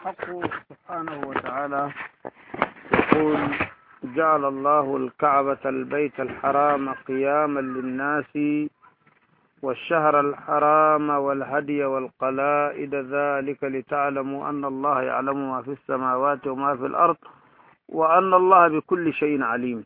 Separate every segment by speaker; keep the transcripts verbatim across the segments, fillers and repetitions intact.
Speaker 1: الحق سبحانه وتعالى يقول: جعل الله الكعبة البيت الحرام قياما للناس والشهر الحرام والهدي والقلائد ذلك لتعلموا أن الله يعلم ما في السماوات وما في الأرض وأن الله بكل شيء عليم.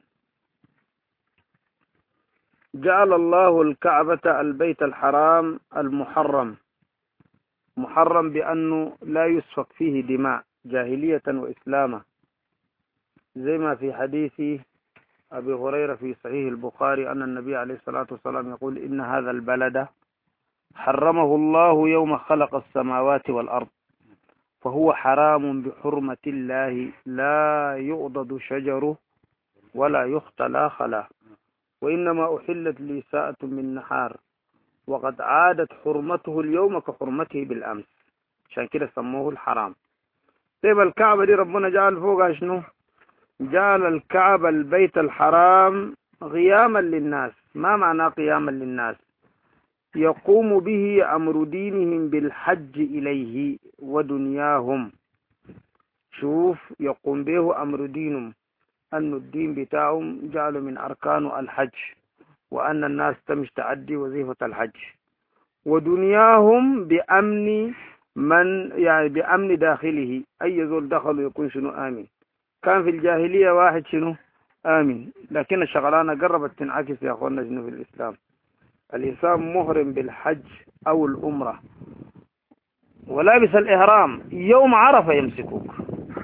Speaker 1: جعل الله الكعبة البيت الحرام المحرم، محرم بأنه لا يسفك فيه دماء جاهلية وإسلاما، زي ما في حديث أبي هريرة في صحيح البخاري أن النبي عليه الصلاة والسلام يقول: إن هذا البلد حرمه الله يوم خلق السماوات والأرض فهو حرام بحرمة الله لا يؤضد شجره ولا يختلى خلا، وإنما أحلت لي ساعة من نحار وقد عادت حرمته اليوم كحرمته بالأمس، عشان كده سموه الحرام. طيب الكعبة دي ربنا جعل فوقها شنو؟ جعل الكعبة البيت الحرام قياما للناس. ما معنى قياما للناس؟ يقوم به أمر دينهم بالحج إليه ودنياهم. شوف، يقوم به أمر دينهم، أن الدين بتاعهم جعلوا من أركان الحج، وأن الناس تمش تأدي وظيفة الحج، ودنياهم بأمن من يعني بأمن داخله، أي زول دخل يكون شنو آمن. كان في الجاهلية واحد شنو آمن، لكن الشغلانة قربت تنعكس يا أخوانا شنو في الإسلام. الإنسان مهرم بالحج أو الأمرة ولابس الإهرام يوم عرفة يمسكوك،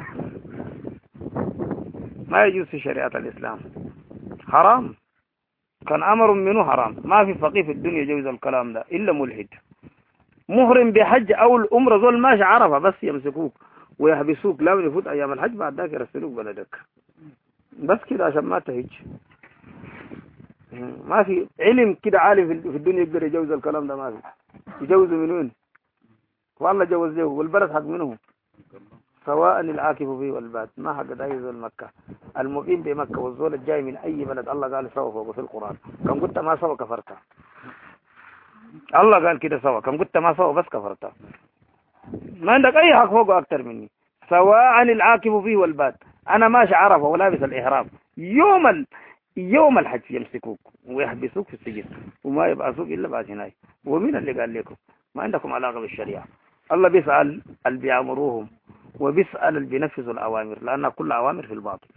Speaker 1: ما يجوز في شريعة الإسلام، حرام. كان أمر منه حرام، ما في فقيه في الدنيا يجوز الكلام ده إلا ملحد. مهرم بحج أو الأمرة زول ماشي عرفة بس يمسكوك ويحبسوك، لا يفوت أيام الحج، بعد ذاك يرسلوك بلدك بس كده عشان ما تهج. ما في علم كده عالم في الدنيا يقدر يجوز الكلام ده، ما في. يجوز من وين؟ والله جوز له، والبلد حق منه، سواء العاكف فيه والباد، ما حق دايز المكة. المقيم بمكة والزول الجاي من أي بلد الله قال سوا فوق في القرآن، كم قلت ما سوا كفرتها. الله قال كده سوا، كم قلت ما سوا بس كفرتها. ما عندك أي حق فوقه أكتر مني. سواء العاكف فيه والباد، أنا ماشي عرفة ولابس الإحرام يوم ال... يوم الحج يمسكوك ويحبسوك في السجن وما يبعثوك إلا بعد هناك. ومين اللي قال لكم؟ ما عندكم علاقة بالشريعة. الله بيسأل اللي بيأمروهم وبيسأل اللي بينفذوا الأوامر، لأن كل أوامر في الباطل.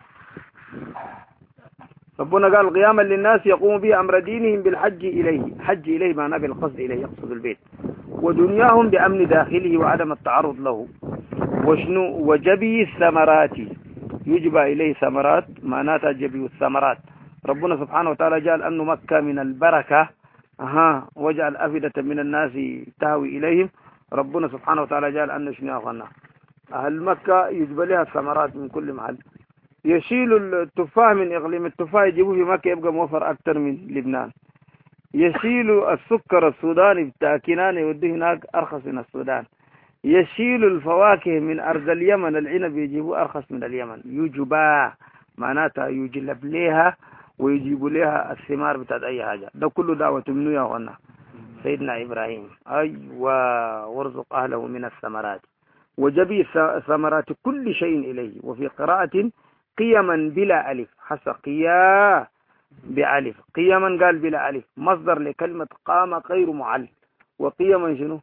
Speaker 1: ربنا قال: قياما للناس يقوم به أمر دينهم بالحج إليه. حج إليه معناه بالقصد إليه، يقصد البيت. ودنياهم بأمن داخله وعدم التعرض له. وشنو؟ وجبي الثمرات، يجب إليه ثمرات، معناتها جبي الثمرات. ربنا سبحانه وتعالى جعل أنه مكة من البركة، أها، وجعل أفئدة من الناس تهوي إليهم. ربنا سبحانه وتعالى جعل أنه شنو أخوانا؟ أهل مكة يجب لها الثمرات من كل محل. يشيل التفاح من إقليم التفاح يجيبوه في مكة يبقى موفر أكثر من لبنان. يشيل السكر السوداني بتاع كنانة يوديه هناك أرخص من السودان. يشيل الفواكه من أرض اليمن، العنب يجيبوه أرخص من اليمن. يجبا معناتها يجلب لها ويجيبوا لها الثمار بتاعت أي حاجة. ده كله دعوة منه يا أخوانا سيدنا إبراهيم. أيوة، وارزق أهله من الثمرات وجبي ثمرات كل شيء إليه. وفي قراءة قيما بلا ألف، حس قيا بألف، قيما قال بلا ألف، مصدر لكلمة قام غير معل. وقيما شنو؟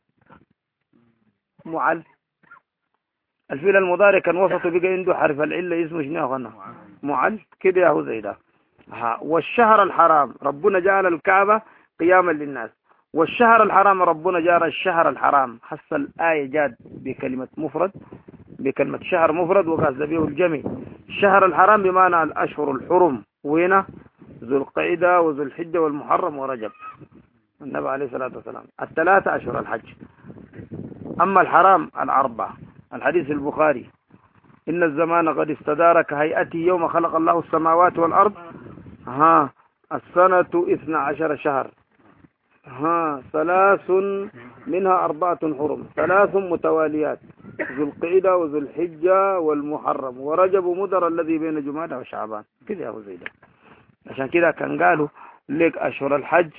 Speaker 1: معل. الفعل المضارع كان وسطه بقى عنده حرف العلة اسمه شنو يا أخوانا؟ معل كده يا هو زي ده. والشهر الحرام ربنا جعل الكعبة قياما للناس، والشهر الحرام ربنا جعل الشهر الحرام. حس الآية جاد بكلمة مفرد، بكلمة شهر مفرد وقصد به الجمع. الشهر الحرام بمعنى الأشهر الحرم، وهنا ذو القعدة وذو الحجة والمحرم ورجب. النبي عليه الصلاة والسلام الثلاثة أشهر الحج. أما الحرام الأربعة. الحديث البخاري: إن الزمان قد استدار كهيئته يوم خلق الله السماوات والأرض، ها السنة اثنا عشر شهر، ها ثلاث منها أربعة حرم، ثلاث متواليات، ذو القعدة وذو الحجة والمحرم ورجب مدر الذي بين جمادى وشعبان. كده يا أبو زيد. عشان كده كان قالوا لك أشهر الحج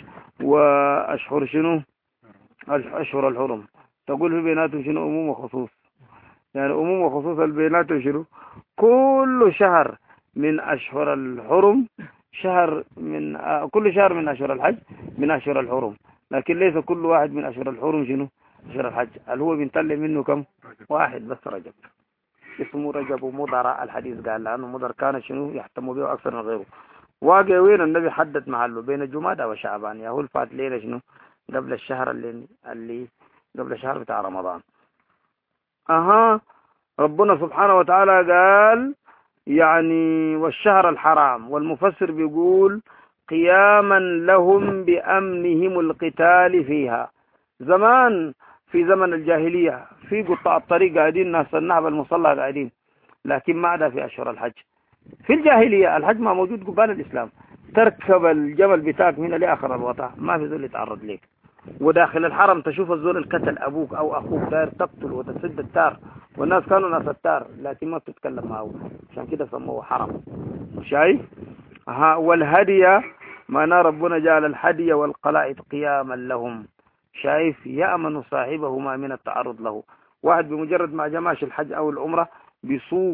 Speaker 1: وأشهر شنو؟ أشهر الحرم، تقول في بيناتهم شنو؟ أموم وخصوص. يعني عموم وخصوص البينات شنو؟ كل شهر من أشهر الحرم شهر من آه كل شهر من أشهر الحج من أشهر الحرم، لكن ليس كل واحد من أشهر الحرم شنو؟ أشهر الحج. هل هو بنطلع منه كم؟ واحد بس، رجب، اسمه رجب ومضر. الحديث قال لأنه مضر كان شنو يحتم به أكثر من غيره. واقع وين النبي حدد محله بين جمادى وشعبان، يا هو الفات ليلة شنو قبل الشهر اللي اللي قبل الشهر بتاع رمضان. أها، ربنا سبحانه وتعالى قال يعني والشهر الحرام، والمفسر بيقول قياما لهم بأمنهم القتال فيها. زمان في زمن الجاهلية في قطاع الطريق قاعدين، ناس النهب المصلى قاعدين، لكن ما عدا في أشهر الحج. في الجاهلية الحج ما موجود قبال الإسلام، تركب الجمل بتاعك من لآخر الوطا، ما في ذول يتعرض لك. وداخل الحرم تشوف الزول القتل أبوك أو أخوك داير تقتل وتسد التار، والناس كانوا ناس التار لكن ما بتتكلم معه، عشان كده سموه حرم. شايف؟ ها، والهدي معناه ربنا جعل الهدي والقلائد قياما لهم. شايف؟ يأمن صاحبهما من التعرض له. واحد بمجرد ما جماش الحج أو العمرة بيسوق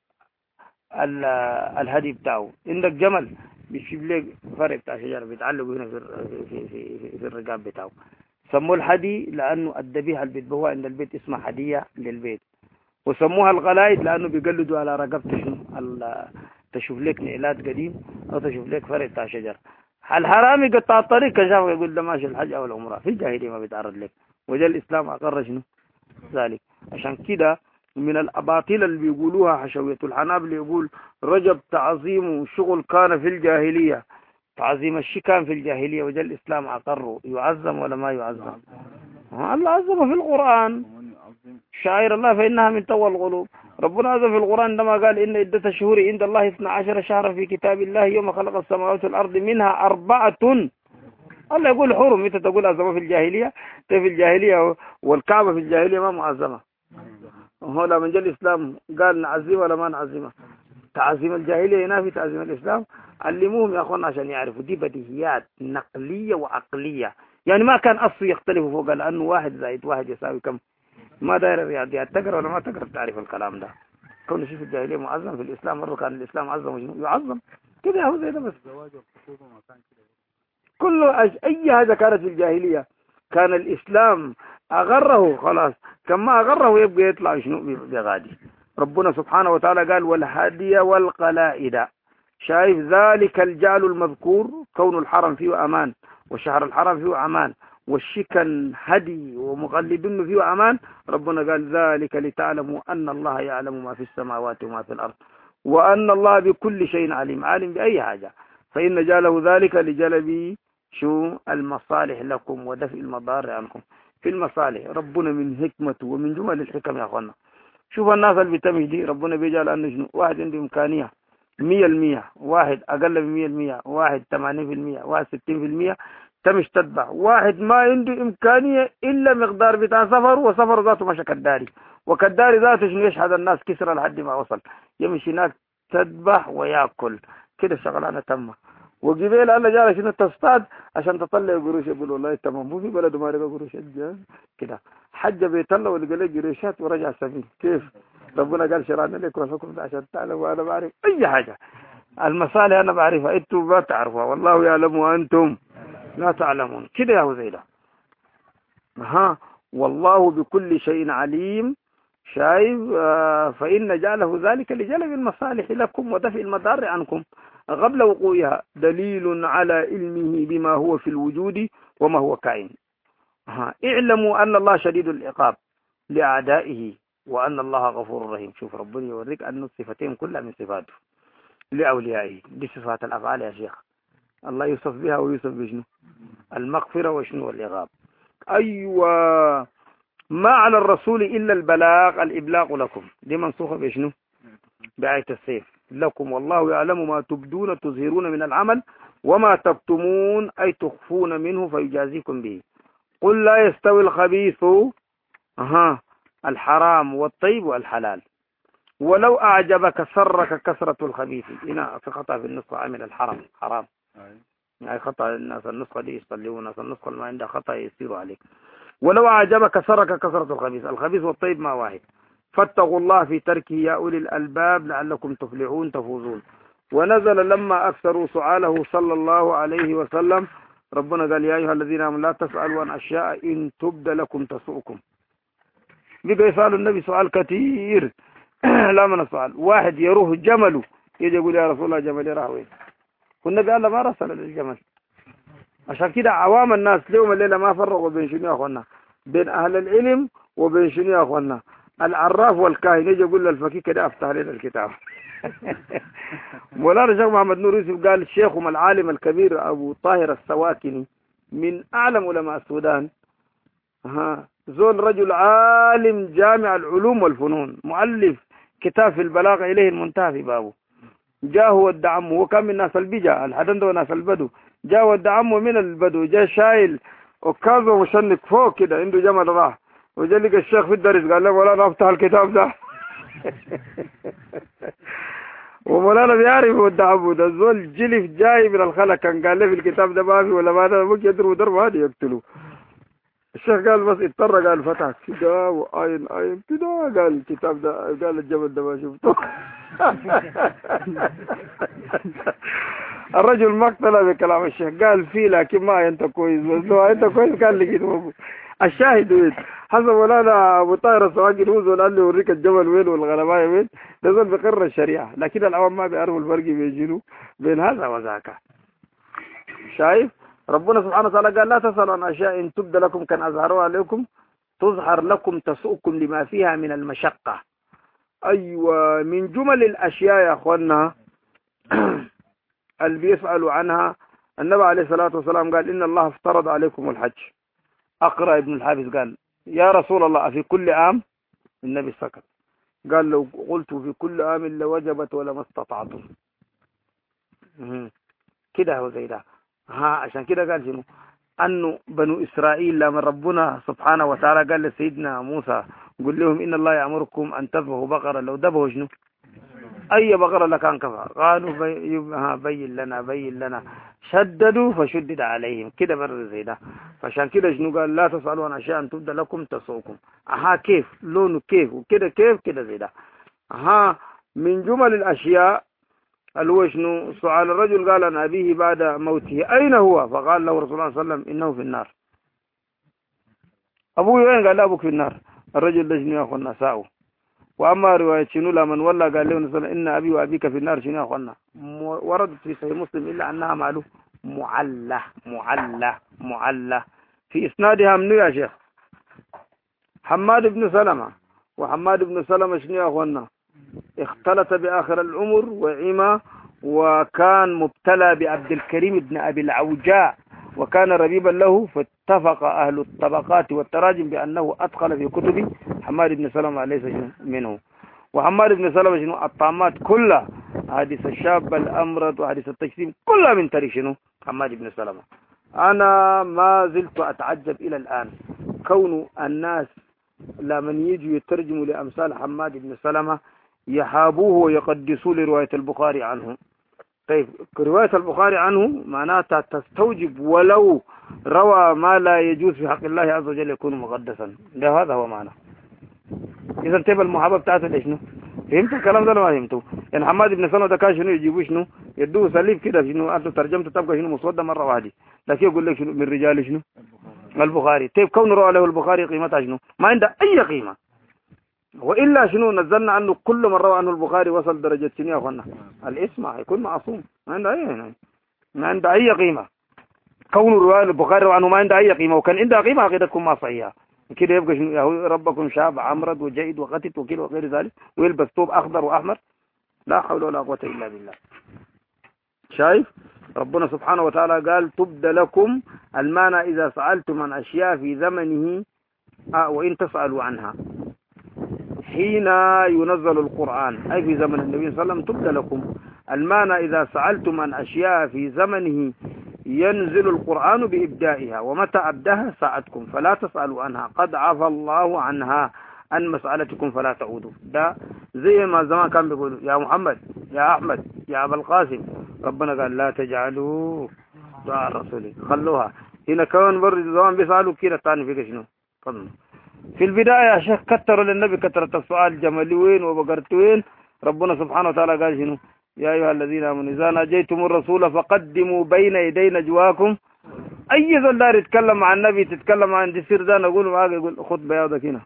Speaker 1: الهدي بتاعه، عندك جمل بيشيب لك فرق بتاع شجر بيتعلقوا هنا في في في, في الرقاب بتاعه. سموه الهدي لأنه الذبيحة اللي بيذبحوها عند البيت اسمها هدية للبيت. وسموها الغلايد لأنه بيقلدوا على رقبته شنو، تشوف لك نعلات قديم أو تشوف لك فرق بتاع شجر. الحرامي قطع الطريق كشاف يقول ده ماشي الحج أو العمرة، في الجاهلية ما بيتعرض لك، وجاء الإسلام أقر شنو ذلك. عشان كده من الأباطيل اللي بيقولوها حشوية الحنابل يقول رجب تعظيم شغل كان في الجاهلية، تعظيم الشيء كان في الجاهلية وجاء الإسلام أقره. يعظم ولا ما يعظم؟ الله عظم في القرآن، شعائر الله فإنها من تقوى القلوب. ربنا عظم في القرآن عندما قال إن عدة الشهور عند الله اثنا عشر شهرا في كتاب الله يوم خلق السماوات والأرض منها أربعة. الله يقول حرم، انت تقول عظمة في الجاهلية؟ في الجاهلية والكعبة في الجاهلية ما معظمة. هو لما جاء الإسلام قال نعظمها ولا ما نعظمها؟ تعظيم الجاهلية ينافي تعظيم الإسلام. علموهم يا أخوانا عشان يعرفوا دي بديهيات نقلية وعقلية، يعني ما كان أصله يختلفوا فوق، لأنه واحد زائد واحد يساوي كم. ما داير الرياضيات، تقرأ ولا ما تقرأ تعرف الكلام ده. كون شيء في الجاهلية معظم، في الإسلام مرة كان الإسلام عظم يعظم كده، هو زي ده بس. كل أي حاجة كانت في الجاهلية كان الإسلام أغره خلاص، كما أغره يبقى يطلع شنو بغادي. ربنا سبحانه وتعالى قال والهدي والقلائد. شايف؟ ذلك الجعل المذكور كون الحرم فيه أمان والشهر الحرم فيه أمان والشكن هدي ومقلدون فيه أمان. ربنا قال ذلك لتعلموا أن الله يعلم ما في السماوات وما في الأرض وأن الله بكل شيء عليم، عالم بأي حاجة. فإن جعله ذلك لجلب شو المصالح لكم ودفع المضار عنكم. في المصالح ربنا من حكمته ومن جمل الحكم يا أخوانا. شوف الناس اللي بتمشي دي ربنا بيجعل أنه شنو، واحد عنده إمكانية مية المية، واحد أقل من مية المية، واحد ثمانين في المية، واحد ستين في المية تمش تتبع، واحد ما عنده إمكانية إلا مقدار بتاع سفر، وسفر ذاته مشى كداري، وكداري ذاته شنو يشهد الناس كسر لحد ما وصل، يمشي هناك تذبح ويأكل كده شغلانة تمه. وقبيل الله جال شنو تصطاد عشان تطلع قروش، يقول والله تمام مو في بلد ما لقى قروش كده. حج بيت الله ولقى له قروشات ورجع سبيل. كيف؟ ربنا قال شرعنا لكم الحكم عشان تعلموا. انا بعرف اي حاجه، المصالح انا بعرفها انتم ما تعرفوها، والله يعلم وانتم لا تعلمون كده يا هذيلا. ها، والله بكل شيء عليم. شايف؟ آه فإن جعله ذلك لجلب المصالح لكم ودفع المضار عنكم قبل وقوعها، دليل على علمه بما هو في الوجود وما هو كائن. ها، اعلموا أن الله شديد العقاب لأعدائه وأن الله غفور رحيم. شوف ربنا يوريك أن الصفتين كلها من صفاته لأوليائه، دي صفات الأفعال يا شيخ. الله يوصف بها ويوصف بشنو؟ المغفرة وشنو والعقاب. أيوة، ما على الرسول إلا البلاغ، الإبلاغ لكم، دي منسوخة بشنو؟ بآية السيف لكم والله يعلم ما تبدون تظهرون من العمل وما تكتمون أي تخفون منه فيجازيكم به. قل لا يستوي الخبيث أها الحرام والطيب والحلال ولو أعجبك سرك كثرة الخبيث. هنا في خطأ في النسخة عمل الحرام حرام، يعني خطأ الناس النسخة دي يصلون، الناس النسخة اللي ما عندها خطأ يصير عليك. ولو أعجبك سرك كثرة الخبيث، الخبيث والطيب ما واحد. فاتقوا الله في تركه يا أولي الألباب لعلكم تفلحون تفوزون. ونزل لما أكثروا سؤاله صلى الله عليه وسلم ربنا قال يا أيها الذين آمنوا لا تسألوا عن أشياء إن تبد لكم تسؤكم. بقى يسأل النبي سؤال كثير لا من السؤال. واحد يروح جمله يجي يقول يا رسول الله جملي راح وين؟ والنبي قال ما رسل للجمل. عشان كده عوام الناس اليوم الليلة ما فرقوا بين شنو يا أخوانا؟ بين أهل العلم وبين شنو يا أخوانا؟ العراف والكاهن. يجي يقول للفقيه كده افتح لنا الكتاب. مولانا الشيخ محمد نور يوسف قال شيخهم العالم الكبير أبو طاهر السواكني من أعلم علماء السودان، ها زول رجل عالم جامع العلوم والفنون، مؤلف كتاب في البلاغة إليه المنتهى في بابه. جاء ودع عمه، وكان من ناس البجا الحدن ده ناس البدو. جاء ودع عمه من البدو، جاء شايل وكاظ ومشنك فوق كده عنده جمل راح، وجاء لقى الشيخ في الدرس قال له مولانا افتح الكتاب ده. ومولانا بيعرف ودع عمه ده زول جلف جاي من الخلا، كان قال له في الكتاب ده ما في ولا ما ده ممكن يضربوا ضرب هذا يقتلوه. الشيخ قال بس اضطر قال فتح كده وآين آين كده قال الكتاب ده قال الجبل ده ما شفته. الرجل ما اقتنع بكلام الشيخ، قال فيه لكن ما انت كويس، بس لو انت كويس قال لقيته. الشاهد وين حسب مولانا ابو طاهر السواقي هو زول قال لي اوريك الجبل وين والغنمايه وين، ده زول بقرر الشريعه، لكن العوام ما بيعرفوا الفرق بين بين هذا وذاك. شايف ربنا سبحانه وتعالى قال لا تسألوا عن أشياء إن تبد لكم كان أظهروا عليكم تظهر لكم تسؤكم لما فيها من المشقة. أيوة من جمل الأشياء يا أخوانا اللي بيسألوا عنها النبي عليه الصلاة والسلام قال إن الله افترض عليكم الحج. أقرأ ابن الحافظ قال يا رسول الله في كل عام؟ النبي سكت قال لو قلت في كل عام لوجبت ولما استطعتم. كده هو زي ده. ها عشان كده قال شنو أنه بنو إسرائيل لما ربنا سبحانه وتعالى قال لسيدنا موسى قل لهم إن الله يأمركم أن تذبحوا بقرة، لو ذبحوا شنو أي بقرة لكان كفى. قالوا بي... ها بين لنا بين لنا شددوا فشدد عليهم كده مرة زي ده. فعشان كده شنو قال لا تسألوا عن أشياء أن تبدأ لكم تسوكم. أها كيف لونه كيف وكده كيف كده زي ده. أها من جمل الأشياء اللي شنو سؤال الرجل قال عن أبيه بعد موته أين هو؟ فقال له رسول الله صلى الله عليه وسلم إنه في النار. أبوه وين؟ قال أبوك في النار. الرجل ده شنو يا أخوانا ساءه. وأما رواية شنو لمن ولا قال له إن أبي وأبيك في النار شنو يا أخوانا وردت في صحيح مسلم إلا أنها معلوم معلة معلة معلة في إسنادها منو يا شيخ حماد بن سلمة. وحماد بن سلمة شنو يا أخوانا اختلط بآخر العمر وعما، وكان مبتلى بعبد الكريم بن أبي العوجاء وكان ربيبا له، فاتفق أهل الطبقات والتراجم بأنه أدخل في كتب حماد بن سلمة ليس منه. وحماد بن سلمة شنو الطامات كلها حديث الشاب الأمرد وحديث التجسيم كلها من تاريخ شنو حماد بن سلمة. أنا ما زلت أتعجب إلى الآن كون الناس لمن يجوا يترجموا لأمثال حماد بن سلمة يحابوه ويقدسوا لرواية البخاري عنه. طيب رواية البخاري عنه معناتها تستوجب ولو روى ما لا يجوز في حق الله عز وجل يكون مقدسا، ده هذا هو معنى. إذا تبقى المحابة بتاعته ليش شنو؟ فهمت الكلام ده ولا ما فهمته؟ يعني حماد بن سلمة ده كان شنو يجيبوه شنو؟ يدوه سليف كده شنو أنت ترجمته تبقى شنو مسودة مرة واحدة، لكن يقول لك شنو من رجال شنو؟ البخاري. طيب كون روى له البخاري قيمتها شنو؟ ما عنده أي قيمة. وإلا شنو نزلنا عنه كل من روى عنه البخاري وصل درجة شنو يا أخوانا؟ الاسم هيكون معصوم، ما عنده أي ما عنده أي قيمة. كون رواية البخاري عنه ما عنده أي قيمة، وكان عنده قيمة عقيدتكم ما صحيحة. كده يبقى شنو ربكم شاب عمرد وجيد وغتت وكيل وغير ذلك ويلبس ثوب أخضر وأحمر، لا حول ولا قوة إلا بالله. شايف ربنا سبحانه وتعالى قال تبد لكم المعنى إذا سألتم عن أشياء في زمنه آه وإن تسألوا عنها حين ينزل القرآن أي في زمن النبي صلى الله عليه وسلم تبد لكم المعنى إذا سألتم عن أشياء في زمنه ينزل القرآن بإبدائها ومتى أبداها ساعتكم فلا تسألوا عنها قد عفى الله عنها عن مسألتكم فلا تعودوا. ده زي ما زمان كان بيقولوا يا محمد يا أحمد يا أبا القاسم، ربنا قال لا تجعلوا دعاء الرسول خلوها. هنا كون برد زمان بيسألوا كده تاني فيك شنو فضل. في البداية يا شيخ كتروا للنبي كثرة السؤال جملي وين وبقرت وين. ربنا سبحانه وتعالى قال شنو؟ يا أيها الذين آمنوا إذا ناجيتم الرسول فقدموا بين يدي نجواكم. أي زول دار يتكلم مع النبي تتكلم عن جسير ده نقول معاك يقول خد بياضك هنا.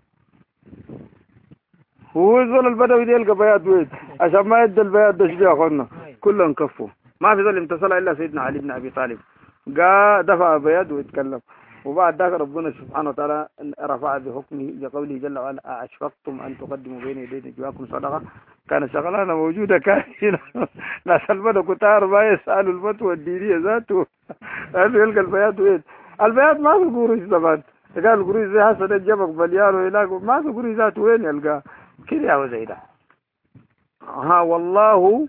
Speaker 1: هو الزول البدوي دي يلقى بياض وين عشان ما يدي البياض ده شبيه أخونا كلهم كفوا. ما في زول امتصل إلا سيدنا علي بن أبي طالب قال دفع بياض ويتكلم. وبعد ذلك ربنا سبحانه وتعالى رفع بحكمه بقوله جل وعلا أشفقتم أن تقدموا بين يدي نجواكم صدقة كان شغلانة موجودة كائنة. ناس البدو كتار ما يسألوا الفتوى الدينية ذاته. هذا يلقى البياض وين؟ البياض ما في قروش زمان. قال القروش زي حسن الجبك بليار وهناك ما في قروش ذاته وين يلقى كده يا زي ده. ها والله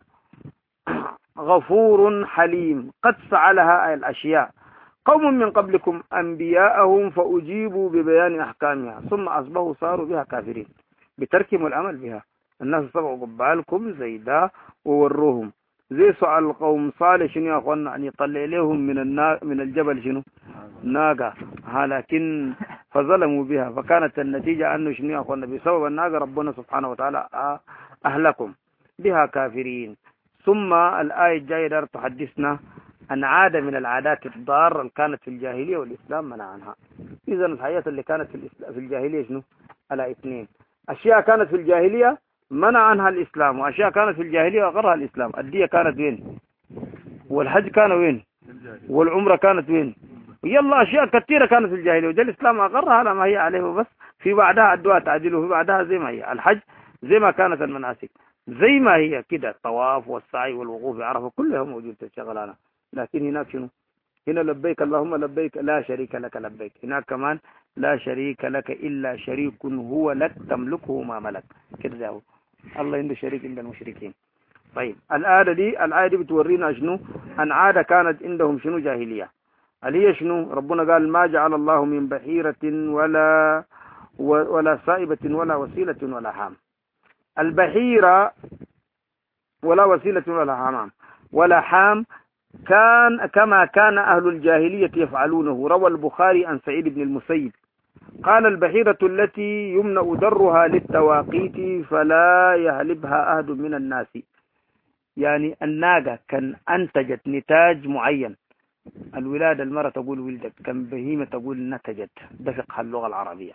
Speaker 1: غفور حليم قد فعلها الأشياء قوم من قبلكم أنبياءهم فأجيبوا ببيان أحكامها ثم أصبحوا صاروا بها كافرين بتركهم العمل بها. الناس سبقوا قبالكم زي ده ووروهم زي سؤال القوم صالح شنو يا أخوانا أن يطلع لهم من النا... من الجبل شنو ناقة لكن فظلموا بها فكانت النتيجة أنه شنو يا أخوانا بسبب الناقة ربنا سبحانه وتعالى أهلكم بها كافرين. ثم الآية الجاية تحدثنا أن عادة من العادات الضارة اللي كانت في الجاهلية والإسلام منع عنها. إذن الحياة اللي كانت في, في الجاهلية شنو؟ على اثنين أشياء كانت في الجاهلية منع عنها الإسلام وأشياء كانت في الجاهلية أقرها الإسلام. الدية كانت وين؟ والحج كان وين؟ والعمرة كانت وين؟ يلا أشياء كثيرة كانت في الجاهلية وجاء الإسلام أقرها على ما هي عليه وبس. في بعدها الدعاء تعديله وفي بعدها زي ما هي. الحج زي ما كانت المناسك زي ما هي كده الطواف والسعي والوقوف بعرفة كلها موجودة شغلانة. لكن هناك شنو؟ هنا لبيك اللهم لبيك لا شريك لك لبيك. هناك كمان لا شريك لك إلا شريك هو لك تملكه ما ملك كده هو. الله عنده شريك عند المشركين. طيب الآية دي الآية دي بتورينا شنو؟ أن عادة كانت عندهم شنو جاهلية. اللي هي شنو؟ ربنا قال ما جعل الله من بحيرة ولا ولا سائبة ولا وسيلة ولا حام. البحيرة ولا وسيلة ولا حمام ولا حام كان كما كان أهل الجاهلية يفعلونه. روى البخاري عن سعيد بن المسيب قال البحيرة التي يمنع درها للتواقيت فلا يهلبها أحد من الناس. يعني الناقة كان أنتجت نتاج معين. الولادة المرأة تقول ولدت كان بهيمة تقول نتجت. ده فقه اللغة العربية.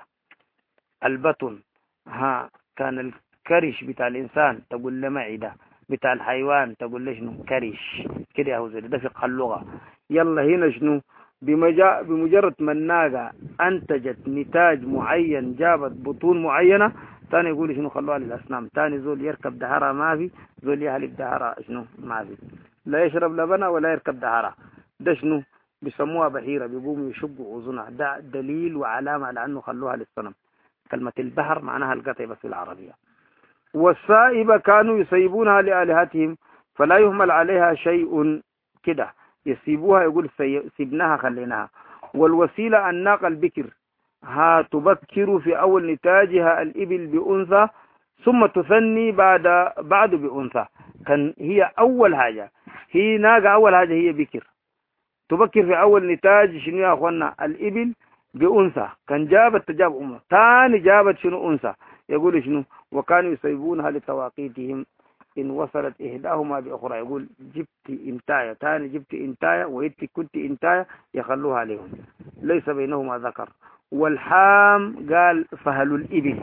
Speaker 1: البطن ها كان الكرش بتاع الإنسان تقول لمعدة بتاع الحيوان تقول ليش شنو كرش كده يا زلمه. ده فقه اللغة. يلا هنا شنو بمجا... بمجرد ما الناقة أنتجت نتاج معين جابت بطون معينة تاني يقول شنو خلوها للأصنام. تاني زول يركب دهرة ما في زول يهلب دهرة شنو ما في. لا يشرب لبنة ولا يركب دهرة. ده شنو بيسموها بحيرة بيقوموا يشقوا أذنها. ده دليل وعلامة على أنه خلوها للصنم. كلمة البحر معناها القطع بس بالعربية. والسائبة كانوا يسيبونها لآلهتهم فلا يهمل عليها شيء كده يسيبوها يقول سيبناها خليناها. والوسيلة الناقة البكر ها تبكر في أول نتاجها الإبل بأنثى ثم تثني بعد بعد بأنثى. كان هي أول حاجة هي ناقة أول حاجة هي بكر تبكر في أول نتاج شنو يا أخوانا الإبل بأنثى. كان جابت تجاب أمه ثاني جابت شنو أنثى. يقول شنو وكانوا يسيبونها لتواقيتهم إن وصلت إحداهما بأخرى. يقول جبت إنتاية ثاني جبت إنتاية وإنت كنت إنتاية يخلوها عليهم ليس بينهما ذكر. والحام قال فهل الإبل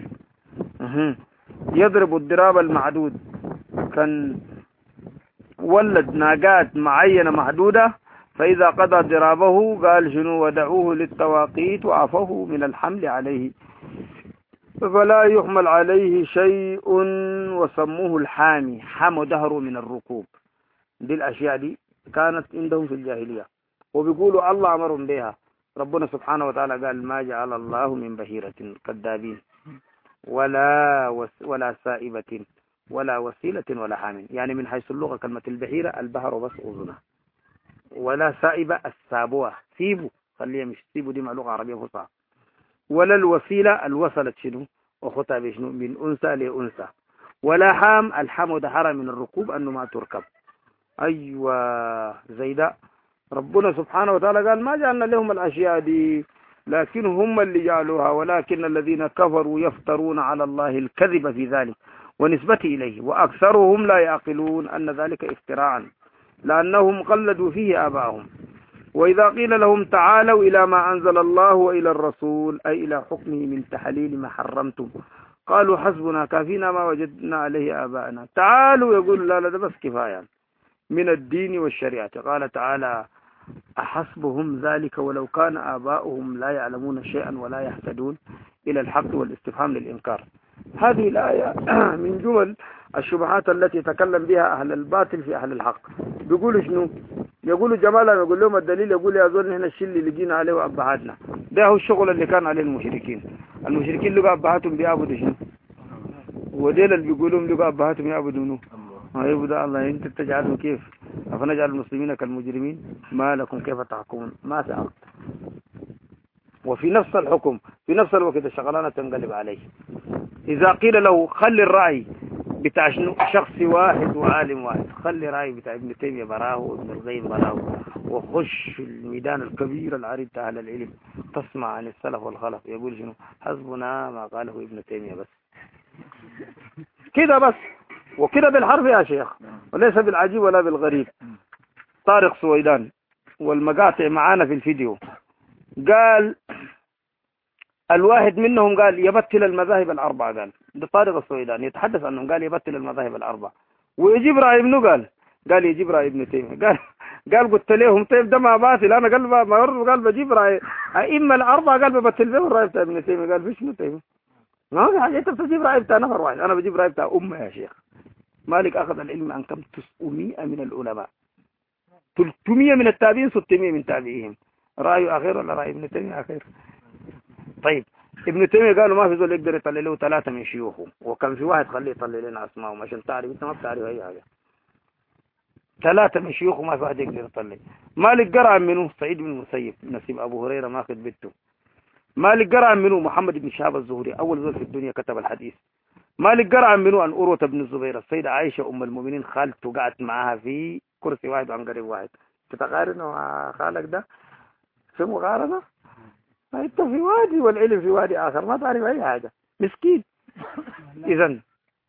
Speaker 1: يضرب الضراب المعدود. كان ولد ناقات معينة محدودة فإذا قضى ضرابه قال شنو ودعوه للتواقيت وعفوه من الحمل عليه فلا يحمل عليه شيء وسموه الحامي. حمو دهره من الركوب. دي الأشياء دي كانت عندهم في الجاهلية وبيقولوا الله أمرهم بها. ربنا سبحانه وتعالى قال ما جعل الله من بهيرة كذابين ولا وس ولا سائبة ولا وسيلة ولا حام. يعني من حيث اللغة كلمة البحيرة البحر بس أذنها ولا سائبة السابوة سيبوا خليها مش سيبوا دي مع لغة عربية فصحى. ولا الوسيلة الوصلت شنو وخطها بشنو من أنثى لأنثى. ولا حام الحام ده حرام من الركوب أنه ما تركب. أيوة زي ده ربنا سبحانه وتعالى قال ما جعلنا لهم الأشياء دي لكن هم اللي جعلوها، ولكن الذين كفروا يفترون على الله الكذب في ذلك ونسبته إليه، وأكثرهم لا يعقلون أن ذلك افتراعا لأنهم قلدوا فيه آباءهم. وإذا قيل لهم تعالوا إلى ما أنزل الله وإلى الرسول، أي إلى حكمه من تحليل ما حرمتم، قالوا حسبنا كافينا ما وجدنا عليه آباءنا. تعالوا يقول لا لا ده بس كفاية من الدين والشريعة. قال تعالى أحسبهم ذلك ولو كان آباؤهم لا يعلمون شيئا ولا يهتدون، إلى الحق والاستفهام للإنكار. هذه الآية من جمل الشبهات التي تكلم بها أهل الباطل في أهل الحق. بيقولوا شنو؟ يقولوا جمالا، يقول لهم الدليل، يقول يا زول هنا الشيء اللي لقينا عليه وأبهاتنا، ده هو الشغل اللي كان عليه المشركين. المشركين لقوا أبهاتهم بيعبدوا شنو؟ وديل اللي بيقولون لقوا أبهاتهم يعبدوا منه يعبدوا الله. انت تجعلهم كيف؟ أفنجعل المسلمين كالمجرمين ما لكم كيف تحكمون؟ ما سألت. وفي نفس الحكم في نفس الوقت الشغلانة تنقلب عليه. إذا قيل له خلي الرأي بتاع شخص واحد وعالم واحد، خلي رأي بتاع ابن تيمية براه وابن القيم براه، وخش في الميدان الكبير العريض بتاع أهل العلم تسمع عن السلف والخلف، يقول شنو؟ حسبنا ما قاله ابن تيمية بس كده بس، وكده بالحرف يا شيخ، وليس بالعجيب ولا بالغريب. طارق سويدان والمقاطع معانا في الفيديو قال الواحد منهم قال يبتل المذاهب الأربعة، قال ده طارق السويدان يتحدث عنهم، قال يبتل المذاهب الأربعة ويجيب رأي ابنه، قال قال يجيب رأي ابن تيمية. قال قال قلت لهم طيب ده ما باطل، أنا قال ما قال بجيب رأي أئمة الأربعة، قال ببتل بهم الرأي بتاع ابن تيمية. قال فيش ابن تيمية ما في حاجة، أنت بتجيب رأي بتاع نفر واحد، أنا بجيب رأي بتاع أمة يا شيخ. مالك أخذ العلم عن كم؟ تسعمائة من العلماء، ثلاثمائة من التابعين، ستمائة من تابعيهم. رأيه أخير ولا رأي ابن تيمية أخير؟ طيب ابن تيمية قالوا ما في زول يقدر يطلع له ثلاثة من شيوخه، وكان في واحد خليه يطلع لنا أسمائهم عشان تعرف، أنت ما بتعرف أي حاجة. ثلاثة من شيوخه ما في واحد يقدر يطلع. مالك قرأ منه سعيد بن المسيب نسيب أبو هريرة ماخذ بنته. مالك قرأ منه محمد بن شهاب الزهري أول زول في الدنيا كتب الحديث. مالك قرأ منه عن أروة بن الزبير السيدة عائشة أم المؤمنين خالته قعدت معها في كرسي واحد وعن قريب واحد. تتقارن مع خالك ده في مقارنة؟ انت في وادي والعلم في وادي آخر، ما تعرف أي حاجة، مسكين. إذن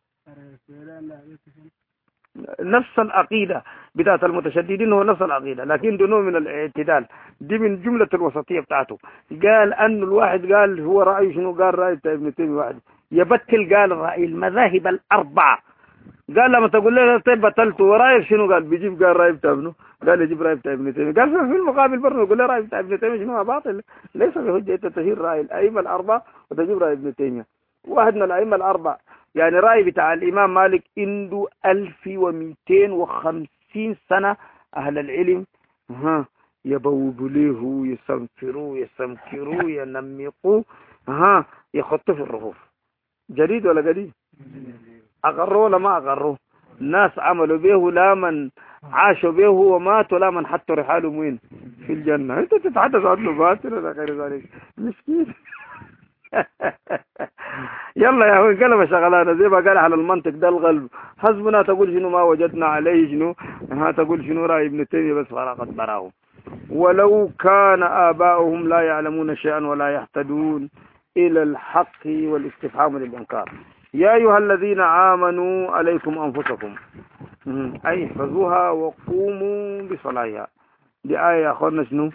Speaker 1: نفس العقيدة بتاعت المتشددين هو نفس العقيدة، لكن دونه من الاعتدال، دي من جملة الوسطية بتاعته. قال أن الواحد قال هو رأي شنو؟ قال رأي بتاع ابن تيمية واحد يبتل، قال رأي المذاهب الأربعة. قال لما تقول له طيب بطلت ورأي شنو؟ قال بيجيب قال رأي بتاع ابنه، قال يجيب رأي بتاع ابن تيمية. قال في المقابل برضه يقول له رأي بتاع ابن تيمية شنو؟ باطل، ليس بحجة أنت تشير رأي الأئمة الأربعة وتجيب رأي ابن تيمية. واحد من الأئمة الأربعة يعني رأي بتاع الإمام مالك عنده ألف ومئتين وخمسين سنة أهل العلم ها يبوبوا له يسمفروه يسمكروه ينمقوه ها يخطوا في الرفوف. جديد ولا قديم؟ أقروه ولا ما أقروه؟ الناس عملوا به لا من عاشوا به وماتوا لا من حطوا رحالهم وين؟ في الجنة. أنت تتحدث عنه باطل ولا غير ذلك؟ مسكين. يلا يا اخوي قلب شغلانه زي ما قال على المنطق ده الغلب. حسبنا تقول شنو ما وجدنا عليه شنو، ها تقول شنو رأي ابن تيمية بس فراقت براه. ولو كان آباؤهم لا يعلمون شيئا ولا يهتدون، إلى الحق والاستفهام للإنكار. يا أيها الذين آمنوا عليكم أنفسكم أي احفظوها وقوموا بصلاحها. دي آية يا أخوانا شنو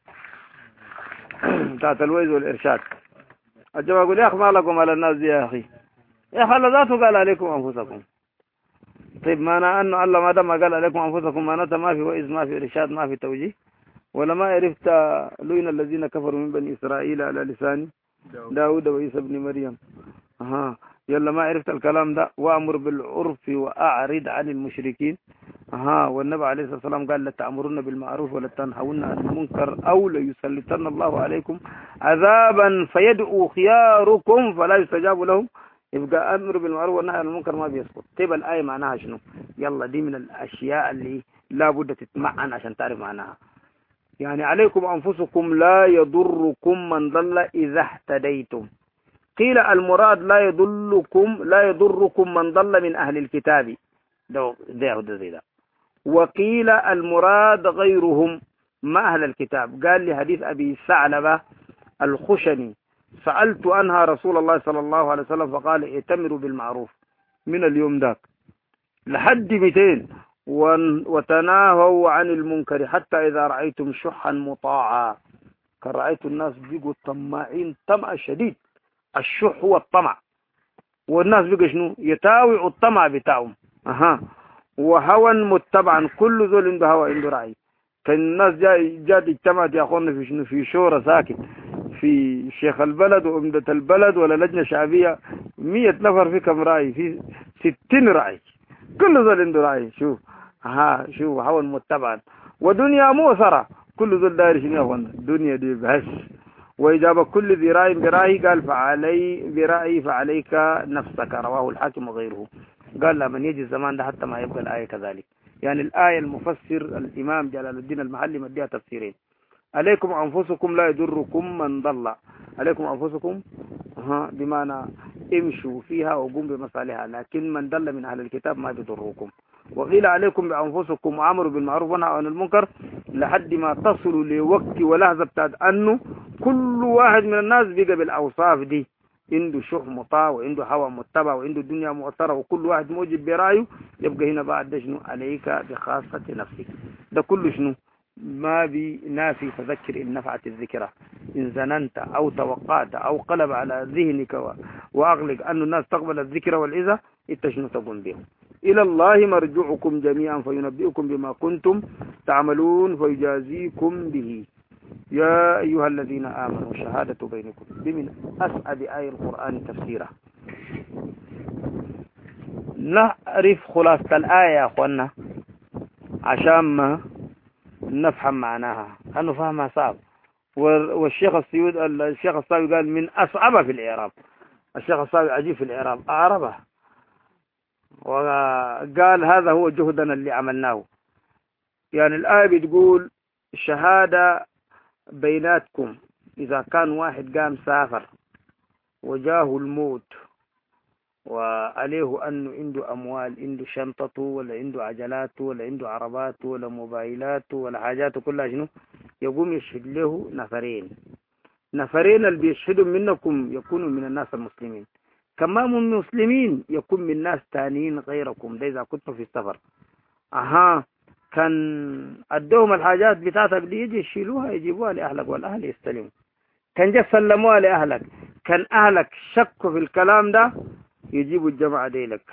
Speaker 1: بتاعت الوعظ والإرشاد. الجواب يقول يا أخي ما لكم على الناس دي يا أخي، يا أخي ذاته قال عليكم أنفسكم. طيب معنى أنه الله ما دام قال عليكم أنفسكم معناته ما في وعظ ما في إرشاد ما في توجيه؟ ولا ما عرفت لوين الذين كفروا من بني إسرائيل على لسان داود وعيسى بن مريم؟ ها يلا ما عرفت الكلام ده؟ وأمر بالعرف وأعرض عن المشركين. ها والنبي عليه الصلاة والسلام قال لتأمرن بالمعروف ولا تنهون عن المنكر أو ليسلطن الله عليكم عذابا فيدعو خياركم فلا يستجاب لهم. يبقى أمر بالمعروف والنهي عن المنكر ما بيسقط. تبقى الآية معناها شنو؟ يلا دي من الأشياء اللي لا بد تتمعن عشان تعرف معناها. يعني عليكم أنفسكم لا يضركم من ضل إذا اهتديتم. قيل المراد لا يضلكم لا يضركم من ضل من أهل الكتاب، ده ده ده ده. وقيل المراد غيرهم ما أهل الكتاب. قال لي حديث أبي ثعلبة الخشني سألت عنها رسول الله صلى الله عليه وسلم فقال ائتمروا بالمعروف من اليوم ذاك لحد مئتين وتناهوا عن المنكر حتى إذا رأيتم شحا مطاعا. كان رأيت الناس بيقوا طماعين طمع شديد. الشح هو الطمع، والناس بيقوا شنو يتاوعوا الطمع بتاعهم. أها. وهوى متبعا، كل ذول عنده هوى عنده رأي. كان الناس جاء جاد اجتمعت يا اخوانا في شنو في شورى ساكت في شيخ البلد وعمدة البلد ولا لجنة شعبية مية نفر في كم رأي؟ في ستين رأي، كل ذول عنده رأي. شوف ها شوف هوى متبعا ودنيا موثرة، كل ذول داير شنو يا اخوانا الدنيا دي بس. وإجابة كل ذي رأي برأي قال فعلي برأي فعليك نفسك، رواه الحاكم وغيره. قال لا من يجي الزمان ده حتى ما يبقى الآية كذلك. يعني الآية المفسر الإمام جلال الدين المحلي مديها تفسيرين: عليكم أنفسكم لا يضركم من ضل. عليكم أنفسكم ها بمعنى امشوا فيها وقوم بمصالحها، لكن من ضل من أهل الكتاب ما بيضركم. وقيل عليكم بأنفسكم وعمروا بالمعروف ونهوا عن المنكر لحد ما تصلوا لوقت ولحظة بتاعت أنه كل واحد من الناس بيقى بالأوصاف دي، عنده شح مطاع وعنده هوى متبع وعنده دنيا مؤثرة وكل واحد موجب برأيه. يبقى هنا بعد شنو عليك بخاصة نفسك. ده كله شنو ما بنافي فذكر إن نفعت الذكرى. إن زننت أو توقعت أو قلب على ذهنك وأغلق أن الناس تقبل الذكر والعزة إنت شنو تقوم به. إلى الله مرجعكم جميعا فينبئكم بما كنتم تعملون فيجازيكم به. يا أيها الذين آمنوا شهادة بينكم. دي من أسعد آية القرآن تفسيرها. نعرف خلاصة الآية يا أخوانا عشان ما نفهم معناها، أنه فهمها صعب. والشيخ السيود الشيخ الصاوي قال من أصعب في الإعراب. الشيخ الصاوي عجيب في الإعراب، أعربه وقال هذا هو جهدنا اللي عملناه. يعني الآية بتقول شهادة بيناتكم إذا كان واحد قام سافر وجاه الموت وعليه أنه عنده أموال، عنده شنطته ولا عنده عجلاته ولا عنده عرباته ولا موبايلاته ولا حاجاته كلها شنو، يقوم يشهد له نفرين. نفرين اللي بيشهدوا منكم يكونوا من الناس المسلمين، كما من المسلمين يكون من ناس تانيين غيركم، ده إذا كنتم في السفر. أها كان أدوهم الحاجات بتاعتك دي يجي يشيلوها يجيبوها لأهلك والأهل يستلموا. كان جا سلموها لأهلك، كان أهلك شكوا في الكلام ده يجيبوا الجماعة دي لك.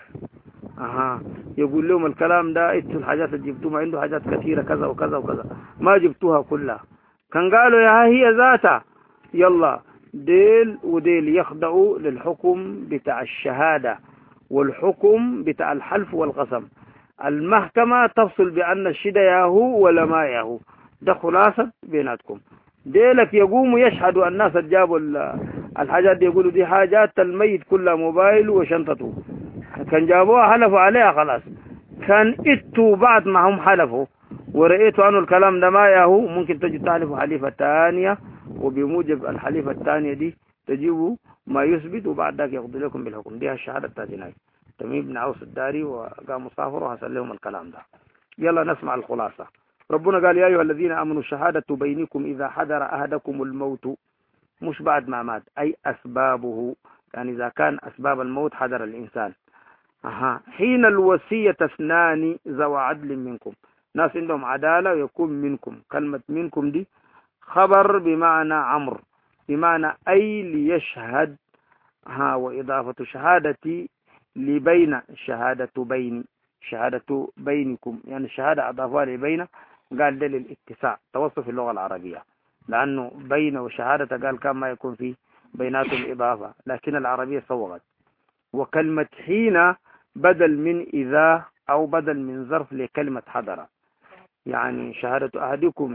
Speaker 1: أها يقول لهم الكلام ده انتوا الحاجات اللي جبتوها عنده حاجات كثيرة كذا وكذا وكذا ما جبتوها كلها. كان قالوا يا هي ذاتها يلا ديل وديل يخضعوا للحكم بتاع الشهادة والحكم بتاع الحلف والقسم. المحكمة تفصل بأن الشدة ياهو ولا ما ياهو، ده خلاصة بيناتكم. ديلك يقوموا يشهدوا الناس جابوا الحاجات دي يقولوا دي حاجات الميت كلها موبايل وشنطته، كان جابوها حلفوا عليها خلاص. كان اتوا بعد ما هم حلفوا ورأيتوا أنه الكلام ده ما ياهو ممكن تجي تحلفوا حليفة تانية، وبموجب الحليفة التانية دي تجيبوا ما يثبت وبعد ذلك يقضي لكم بالحكم. دي الشهادة التاتيناي. تميم بن عوس الداري وقام صافر وحصل لهم الكلام ده. يلا نسمع الخلاصة. ربنا قال يا أيها الذين آمنوا شهادة بينكم إذا حضر أحدكم الموت، مش بعد ما مات، أي أسبابه، يعني إذا كان أسباب الموت حضر الإنسان. أها حين الوصية اثنان ذو عدل منكم، ناس عندهم عدالة ويكون منكم. كلمة منكم دي خبر بمعنى عمر، بمعنى أي ليشهد. ها وإضافة شهادتي لبين، شهادة بين، شهادة بينكم، يعني الشهادة أضافها لبين قال ده للاتساع توصف في اللغة العربية، لأنه بين وشهادة قال كان ما يكون فيه بيناتهم إضافة، لكن العربية صوغت. وكلمة حين بدل من إذا أو بدل من ظرف لكلمة حضر، يعني شهادة أحدكم،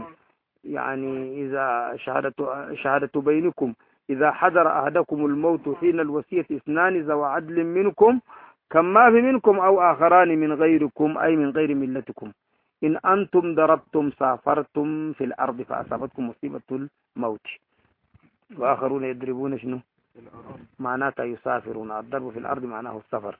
Speaker 1: يعني إذا شهادة شهادة بينكم إذا حضر أحدكم الموت حين الوصية اثنان ذو عدل منكم كما في منكم أو آخران من غيركم أي من غير ملتكم إن أنتم ضربتم سافرتم في الأرض فأصابتكم مصيبة الموت وآخرون يضربون شنو معناتها يسافرون. الضرب في الأرض معناه السفر.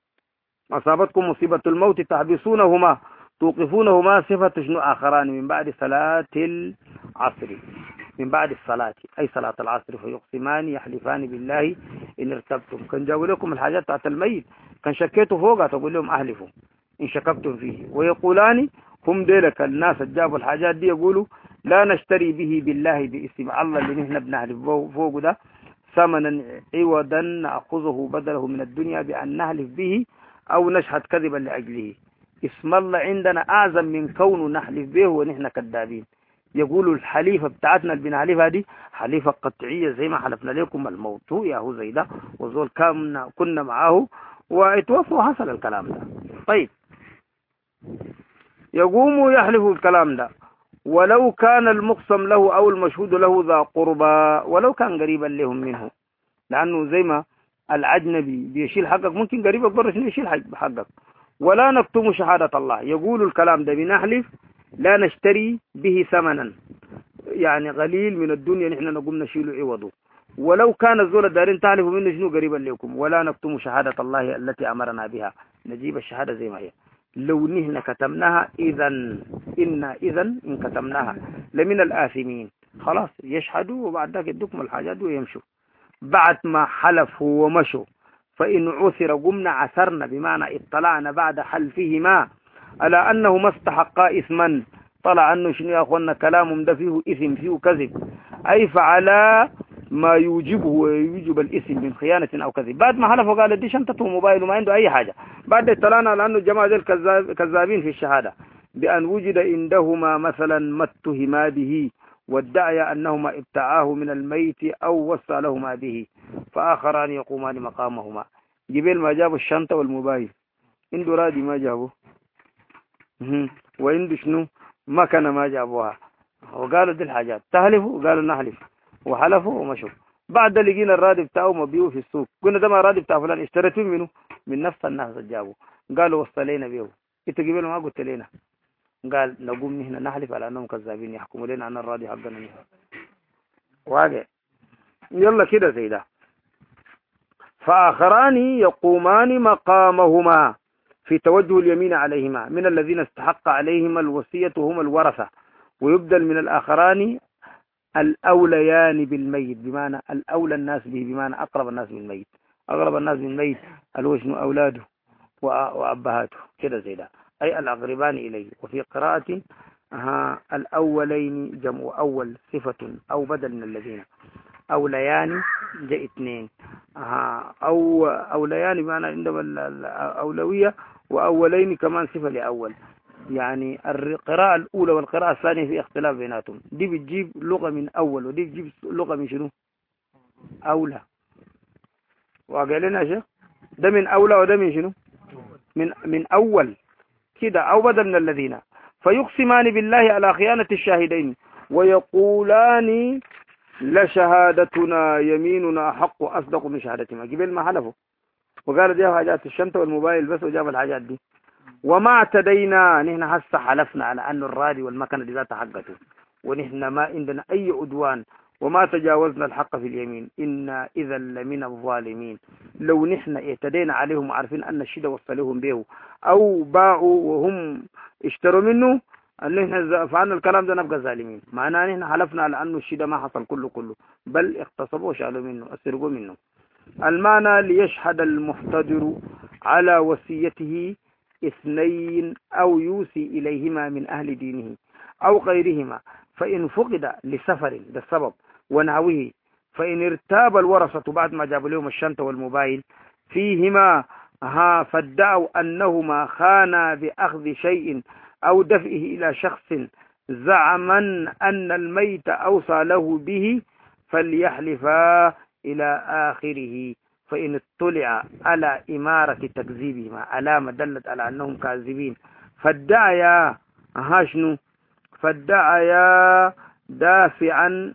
Speaker 1: أصابتكم مصيبة الموت تحبسونهما توقفونهما صفة شنو آخران من بعد صلاة العصر. من بعد الصلاة أي صلاة العصر، فيقسمان يحلفان بالله إن ارتبتم. كان جابوا لكم الحاجات بتاعت الميت، كان شكيتوا فوقها تقول لهم أحلفوا إن شككتم فيه. ويقولان هم ديلك الناس جابوا الحاجات دي يقولوا لا نشتري به بالله باسم الله اللي نحن بنحلف فوق ده ثمنا عوضا نأخذه بدله من الدنيا بأن نحلف به أو نشهد كذبا لأجله. اسم الله عندنا أعظم من كونه نحلف به ونحن كذابين. يقولوا الحليفة بتاعتنا اللي بنحلفها دي حليفة قطعية زي ما حلفنا لكم الموت يا هو زي ده وزول كنا كنا معاه واتوفوا حصل الكلام ده. طيب يقوموا يحلفوا الكلام ده ولو كان المقسم له أو المشهود له ذا قربى، ولو كان قريبا لهم منه، لأنه زي ما الأجنبي بيشيل حقك ممكن قريبك برا شنو يشيل حقك. ولا نكتم شهادة الله، يقول الكلام ده بنحلف لا نشتري به ثمنا، يعني قليل من الدنيا نحن نقوم نشيله عوضه، ولو كان الزول الدارين تعرفوا منه شنو قريبا لكم. ولا نكتم شهادة الله التي أمرنا بها، نجيب الشهادة زي ما هي. لو نحن كتمناها إذا إن إذا إن كتمناها لمن الآثمين. خلاص يشهدوا وبعد ذلك يدوكم الحاجات ويمشوا. بعد ما حلفوا ومشوا فإن عثر قمنا عثرنا بمعنى اطلعنا بعد حلفهما على أنه ما استحقا إثما، طلع أنه شنو يا أخوانا كلامهم ده فيه إثم فيه كذب، أي فعلا ما يوجبه ويوجب الإثم من خيانة أو كذب. بعد ما حلفوا قال دي شنطته موبايل وما عنده أي حاجة، بعد اطلعنا على أنه الجماعة دي كذابين في الشهادة بأن وجد عندهما مثلا ما اتهما به وادعي أنهما ابتعاه من الميت أو وصى لهما به، فآخران يقومان مقامهما. جبال ما جابوا الشنطة والموبايل، عنده رادي ما جابوه، وعنده شنو ما كان ما جابوها، وقالوا دي الحاجات تهلفوا وقالوا نحلف وحلفوا ومشوا. بعد لقينا الرادي بتاعه مبيوه في السوق، قلنا ده ما رادي بتاع فلان اشتريتوه منه من نفس الناس اللي جابوه، قالوا وصلينا بيه. انت قبل ما قلت لنا قال نقوم نحن نحلف على أنهم كذابين يحكموا لنا عن الراضي حقنا نحن واقع. يلا كده زي ده. فآخران يقومان مقامهما في توجه اليمين عليهما من الذين استحق عليهما الوصية وهم الورثة، ويبدل من الآخران الأوليان بالميت بمعنى الأولى الناس به بمعنى أقرب الناس بالميت. أقرب الناس بالميت الوشن أولاده وأبهاته كده زي ده، أي الأقربان إليه. وفي قراءة ها الأولين جمع أول صفة أو بدل من الذين، أوليان جاء اثنين ها أو أوليان بمعنى عندما الأولوية، وأولين كمان صفة لأول. يعني القراءة الأولى والقراءة الثانية في اختلاف بيناتهم، دي بتجيب لغة من أول ودي بتجيب لغة من شنو أولى. وقال لنا شيخ ده من أولى وده من شنو من من أول كده أو بدل من الذين. فيقسمان بالله على خيانة الشاهدين ويقولان لشهادتنا يميننا حق أصدق من شهادتنا. قبل ما حلفوا وقال دي حاجات الشنطة والموبايل بس وجاب الحاجات دي. وما اعتدينا نحن هسه حلفنا على أن الرادي والمكنة دي ذات حقته ونحن ما عندنا أي عدوان وما تجاوزنا الحق في اليمين إنا إذا لمن الظالمين. لو نحن اعتدينا عليهم عارفين أن الشيء وصلهم به أو باعوا وهم اشتروا منه أن نحن فعلنا الكلام ده نبقى ظالمين. معناه نحن حلفنا على أنه الشيء ما حصل كله كله بل اغتصبوا وشالوا منه أسرقوا منه. المعنى ليشهد المحتضر على وصيته اثنين أو يوصي إليهما من أهل دينه أو غيرهما فإن فقد لسفر ده السبب ونحوه، فإن ارتاب الورثة بعد ما جابوا لهم الشنطة والموبايل فيهما ها فادعوا أنهما خانا بأخذ شيء أو دفعه إلى شخص زعما أن الميت أوصى له به فليحلفا إلى آخره. فإن اطلع على إمارة تكذيبهما علامة دلت على أنهم كاذبين فادعيا هاشنو فادعيا دافعا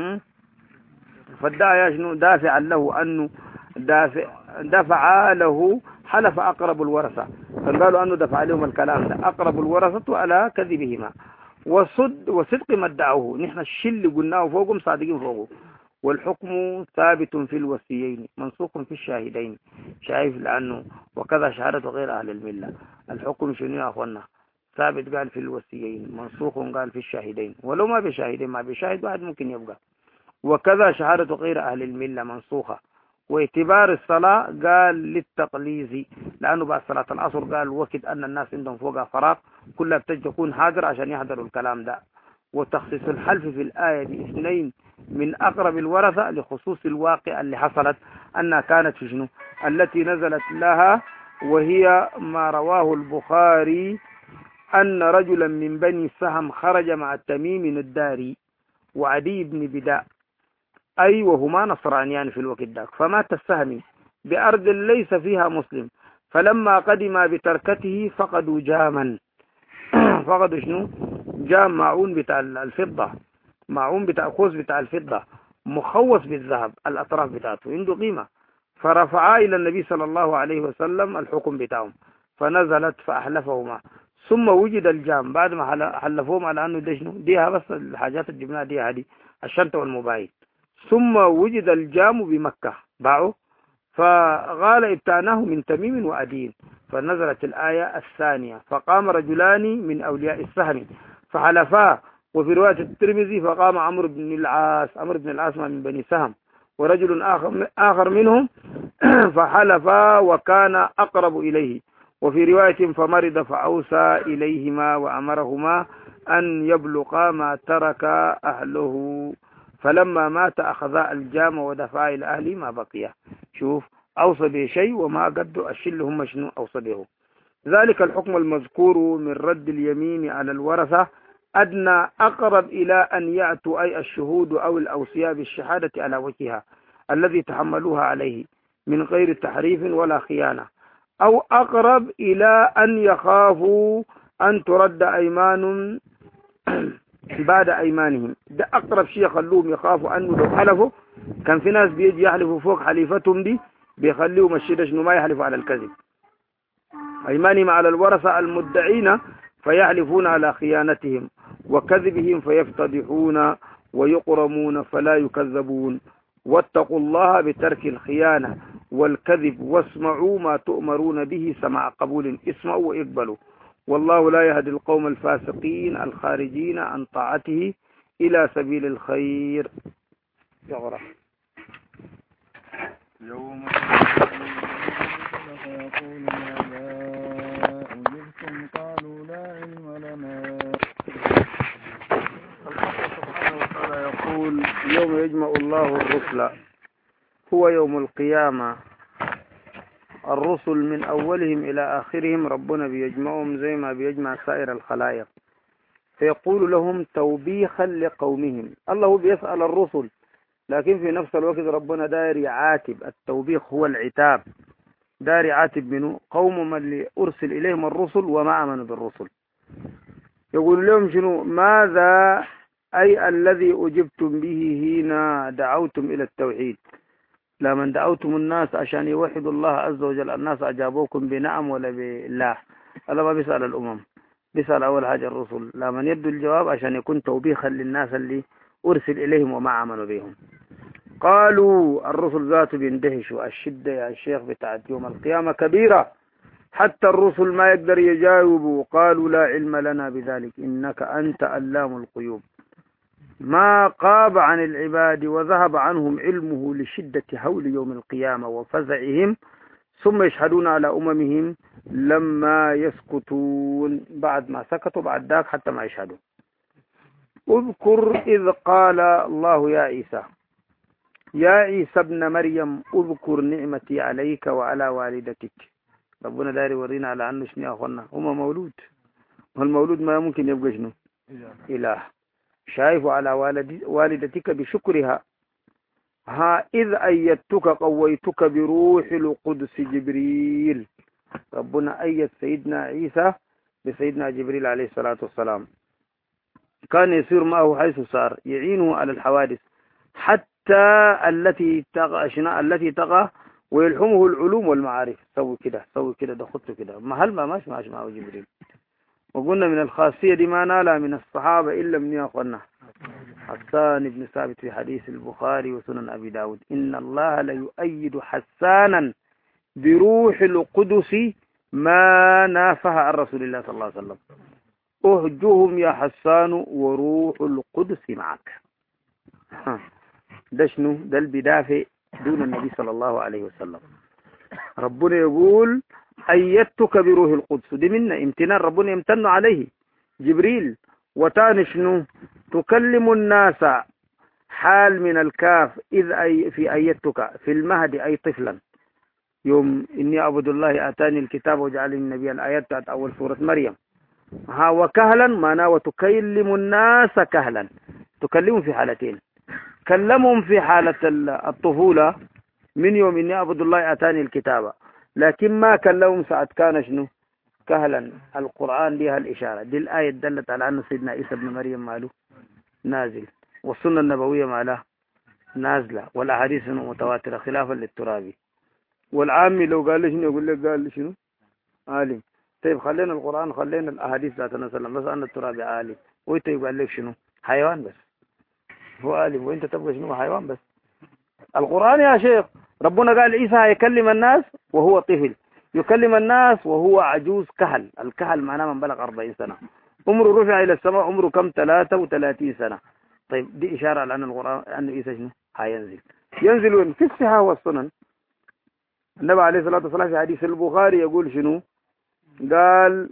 Speaker 1: فادعيا شنو دافعا له أنه دافع دفع له حلف أقرب الورثة، فقالوا أنه دفع لهم الكلام ده أقرب الورثة على كذبهما وصد وصدق ما ادعوه. نحن الشل قلناه فوقهم صادقين فوقه. والحكم ثابت في الوصيين منسوخ في الشاهدين. شايف لأنه وكذا شهادة غير أهل الملة. الحكم شنو يا أخوانا ثابت قال في الوصيين، منسوخ قال في الشاهدين، ولو ما بشاهدين ما بشاهد واحد ممكن يبقى. وكذا شهادة غير أهل الملة منسوخة. واعتبار الصلاة قال للتقليزي، لأنه بعد صلاة العصر قال وقت أن الناس عندهم فوقها فراغ كلها بتجي تكون حاضر عشان يحضروا الكلام ده. وتخصيص الحلف في الآية باثنين من أقرب الورثة لخصوص الواقع اللي حصلت أنها كانت في شنو التي نزلت لها، وهي ما رواه البخاري أن رجلا من بني سهم خرج مع التميم الداري وعدي بن بداء، أي وهما نصرانيان في الوقت ذاك، فمات السهمي بأرض ليس فيها مسلم، فلما قدم بتركته فقدوا جاما فقدوا شنو جام معون بتاع الفضة، معون بتاع خوص بتاع الفضة مخوص بالذهب، الأطراف بتاعته عنده قيمة، فرفعا إلى النبي صلى الله عليه وسلم الحكم بتاعهم، فنزلت فأحلفهما، ثم وجد الجام بعد ما حلفوهم على أنه ده شنو ديها بس الحاجات اللي جبناها ديها هذه الشنطة والموبايل، ثم وجد الجام بمكة باعوا، فقال ابتعناه من تميم وأدين، فنزلت الآية الثانية فقام رجلان من أولياء السهم فحلفا. وفي رواية الترمذي فقام عمرو بن العاص، عمرو بن العاص من بني سهم ورجل آخر, آخر منهم فحلفا وكان أقرب إليه. وفي رواية فمرض فأوصى إليهما وأمرهما أن يبلغا ما ترك أهله، فلما مات أخذا الجام ودفع إلى أهله ما بقي. شوف أوصى بشيء وما قد الشل هم شنو أوصى به. ذلك الحكم المذكور من رد اليمين على الورثة أدنى أقرب إلى أن يأتوا أي الشهود أو الأوصياء بالشهادة على وجهها الذي تحملوها عليه من غير تحريف ولا خيانة، أو أقرب إلى أن يخافوا أن ترد أيمان بعد أيمانهم. ده أقرب شيء يخلوهم يخافوا أنه لو حلفوا، كان في ناس بيجي يحلفوا فوق حليفتهم دي بيخليهم الشيء شنو ما يحلفوا على الكذب، أيمانهم على الورثة المدعين فيحلفون على خيانتهم وكذبهم فيفتضحون ويقرمون فلا يكذبون. واتقوا الله بترك الخيانة والكذب واسمعوا ما تؤمرون به سماع قبول، اسمعوا واقبلوا. والله لا يهدي القوم الفاسقين الخارجين عن طاعته إلى سبيل الخير. يغرق
Speaker 2: يوم فيقول ماذا أجبتم قالوا لا علم لنا.
Speaker 1: الحق سبحانه وتعالى يقول يوم يجمع الله الرسل، هو يوم القيامة، الرسل من أولهم إلى آخرهم ربنا بيجمعهم زي ما بيجمع سائر الخلائق، فيقول لهم توبيخا لقومهم. الله بيسأل الرسل، لكن في نفس الوقت ربنا داير يعاتب، التوبيخ هو العتاب، داير يعاتب منه قوم من أرسل إليهم الرسل وما آمنوا بالرسل. يقول لهم شنو ماذا أي الذي أجبتم به هنا دعوتم إلى التوحيد، لمن دعوتم الناس عشان يوحدوا الله عز وجل الناس أجابوكم بنعم ولا بالله. الله ما بيسأل الأمم، بيسأل أول حاجة الرسل، لمن يدوا الجواب عشان يكون توبيخا للناس اللي أرسل إليهم وما آمنوا بهم. قالوا الرسل ذاته بيندهشوا، الشدة يا الشيخ بتاعت يوم القيامة كبيرة حتى الرسل ما يقدر يجاوبوا. قالوا لا علم لنا بذلك إنك أنت علام الغيوب. ما قاب عن العباد وذهب عنهم علمه لشدة هول يوم القيامة وفزعهم، ثم يشهدون على أممهم لما يسكتون، بعد ما سكتوا بعد ذاك حتى ما يشهدوا. اذكر إذ قال الله يا عيسى يا عيسى ابن مريم اذكر نعمتي عليك وعلى والدتك. ربنا داري ورينا على أنه شنو يا أخوانا هما مولود، والمولود ما ممكن يبقى شنو إله. شايف على والدتك بشكرها. ها إذ أيدتك قويتك بروح القدس جبريل. ربنا أيد سيدنا عيسى بسيدنا جبريل عليه الصلاة والسلام، كان يسير معه حيث صار يعينه على الحوادث حتى التي تقع التي تقع ويلحمه العلوم والمعارف. سوي كده سوي كده ده خطه كده، ما هل ما ماشي ماشي معه جبريل. وقلنا من الخاصية دي ما نالها من الصحابة إلا من يأخذنا حسان بن ثابت في حديث البخاري وسنن أبي داود إن الله ليؤيد حسانا بروح القدس ما نافها عن رسول الله صلى الله عليه وسلم. أهجهم يا حسان وروح القدس معك. ها. ده شنو؟ ده البدافع دون النبي صلى الله عليه وسلم. ربنا يقول أيدتك بروح القدس، دي منا امتنان، ربنا يمتن عليه جبريل. وتاني شنو؟ تكلم الناس، حال من الكاف، إذ أي في أيدتك في المهد أي طفلا، يوم إني أعبد الله آتاني الكتاب وجعلني النبي، الآيات بتاعت أول سورة مريم. ها وكهلا معناه وتكلم الناس كهلا، تكلمهم في حالتين، كلمهم في حالة الطفولة من يوم إني أعبد الله آتاني الكتاب، لكن ما كلمهم ساعة كان شنو؟ كهلا. القرآن لها الإشارة دي، الآية دلت على أن سيدنا عيسى بن مريم ماله نازل، والسنة النبوية مالها نازلة، والأحاديث متواترة خلافا للترابي. والعامي لو قال لي شنو يقول لك قال لي شنو؟ عالم. طيب خلينا القرآن، خلينا الأحاديث ذات النبي بس أن الترابي عالم، وأنت يقول لك شنو؟ حيوان بس. هو عالم وأنت تبغى شنو؟ حيوان بس. القرآن يا شيخ ربنا قال عيسى هيكلم الناس وهو طفل، يكلم الناس وهو عجوز كهل. الكهل معناه من بلغ أربعين سنة، عمره رفع إلى السماء عمره كم؟ ثلاثة وثلاثين سنة. طيب دي إشارة على أن القرآن أن عيسى شنو؟ هينزل. ينزل وين؟ في الصحة والسنن. النبي عليه الصلاة والسلام في حديث البخاري يقول شنو؟ قال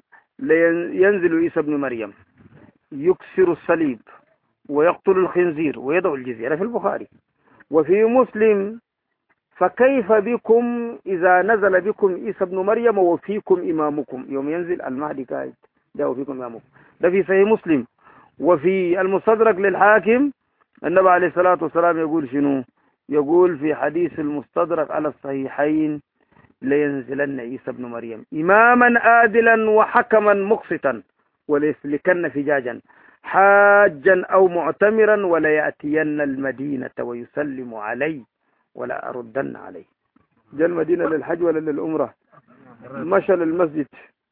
Speaker 1: ينزل عيسى ابن مريم يكسر الصليب ويقتل الخنزير ويدعو الجزيرة، في البخاري. وفي مسلم فكيف بكم إذا نزل بكم عيسى ابن مريم وفيكم إمامكم، يوم ينزل المهدي قاعد ده وفيكم إمامكم، ده في صحيح مسلم. وفي المستدرك للحاكم النبي عليه الصلاة والسلام يقول شنو؟ يقول في حديث المستدرك على الصحيحين لينزلن عيسى ابن مريم إماما عادلا وحكما مقسطا وليسلكن فجاجا حاجا أو معتمرا وليأتين المدينة ويسلم علي ولا أردن عليه. جاء المدينة للحج ولا للأمرة؟ مشى للمسجد،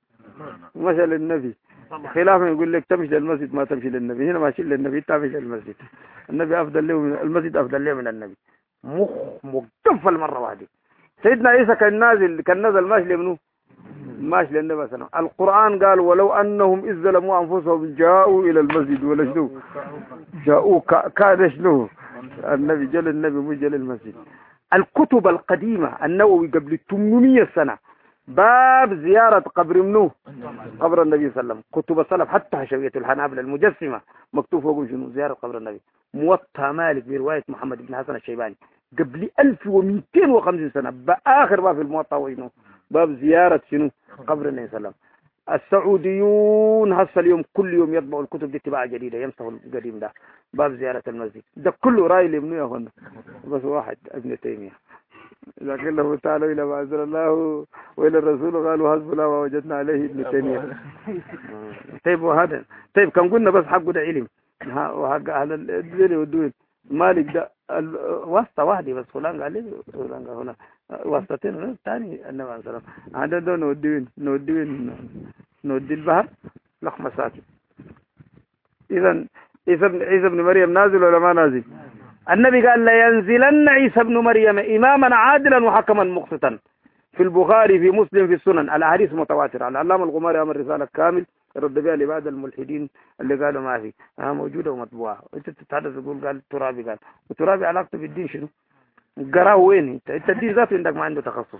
Speaker 1: مشى للنبي. خلافا يقول لك تمشي للمسجد ما تمشي للنبي، هنا ماشي للنبي تمشي للمسجد. النبي أفضل له من المسجد، أفضل له من النبي. مخ مقفل مرة واحدة. سيدنا عيسى كان نازل، كان نزل ماشي لمنو؟ ماشي للنبي صلى الله عليه وسلم. القرآن قال ولو أنهم إذ ظلموا أنفسهم جاءوا إلى المسجد ولا شنو؟ جاءوا كان شنو؟ النبي جل النبي مو جل المسجد. الكتب القديمة النووي قبل ثمانمئة سنة باب زيارة قبر منو؟ قبر النبي صلى الله عليه وسلم. كتب السلف حتى حشوية الحنابلة المجسمة مكتوب فوق شنو؟ زيارة قبر النبي. موطأ مالك برواية محمد بن حسن الشيباني قبل ألف ومئتين وخمسين سنة بآخر باب في الموطأ وشنو؟ باب زيارة شنو؟ قبر النبي صلى الله عليه وسلم. السعوديون هسه اليوم كل يوم يطبعوا الكتب دي طباعة جديدة يمسحوا القديم ده، باب زيارة المسجد ده كله راي لابنه يا اخوانا، بس واحد ابن تيمية لكن له تعالوا إلى ما أنزل الله وإلى الرسول قالوا حسبنا ووجدنا عليه ابن تيمية. طيب وهذا طيب كان قلنا بس حقه ده علم وحق هذا الدين والدين مالك ده واسطة واحدة بس، فلان قال لي فلان قال هنا واسطتين الثاني النبي عليه الصلاة والسلام. هذا ده نودين نودين نودي البحر لخمسات. إذا عيسى عيسى ابن مريم نازل ولا ما نازل؟ النبي قال لا ينزلن عيسى ابن مريم إماما عادلا وحكما مقسطا، في البخاري في مسلم في السنن، الأحاديث متواترة. العلامة الغماري عمل رسالة كامل رد بها لبعض الملحدين اللي قالوا ما في ها موجودة ومطبوعة. انت تتحدث تقول قال الترابي قال، والترابي علاقته بالدين شنو؟ قراه وين؟ انت انت الدين ذاته عندك ما عنده تخصص.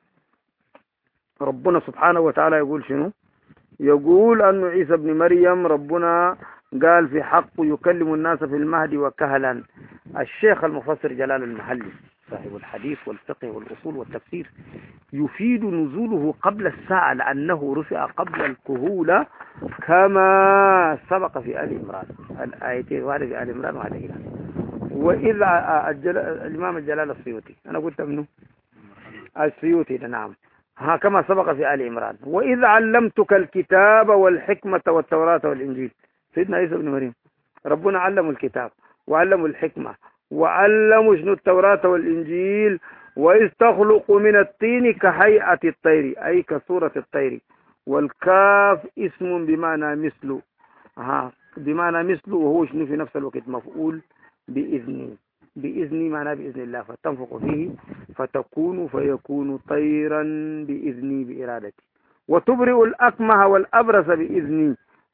Speaker 1: ربنا سبحانه وتعالى يقول شنو؟ يقول أن عيسى ابن مريم ربنا قال في حقه يكلم الناس في المهد وكهلا. الشيخ المفسر جلال المحلي صاحب الحديث والفقه والأصول والتفسير يفيد نزوله قبل الساعة لأنه رفع قبل الكهولة كما سبق في آل عمران. الآيتين واحدة في آل عمران وواحدة هنا. وإذا الجل... الإمام الجلال السيوطي أنا قلت منه السيوطي نعم ها كما سبق في آل عمران وإذ علمتك الكتاب والحكمة والتوراة والإنجيل. سيدنا عيسى بن مريم ربنا علمه الكتاب وعلمه الحكمة وعلمه شنو التوراة والإنجيل. وإذ تخلق من الطين كهيئة الطير أي كصورة الطير، والكاف اسم بمعنى مثل ها بمعنى مثل وهو شنو في نفس الوقت مفعول بإذنه. بإذني معناه بإذن الله فتنفق فيه فتكون فيكون طيرا بإذني بإرادتي. وتبرئ الأكمه والأبرص بإذني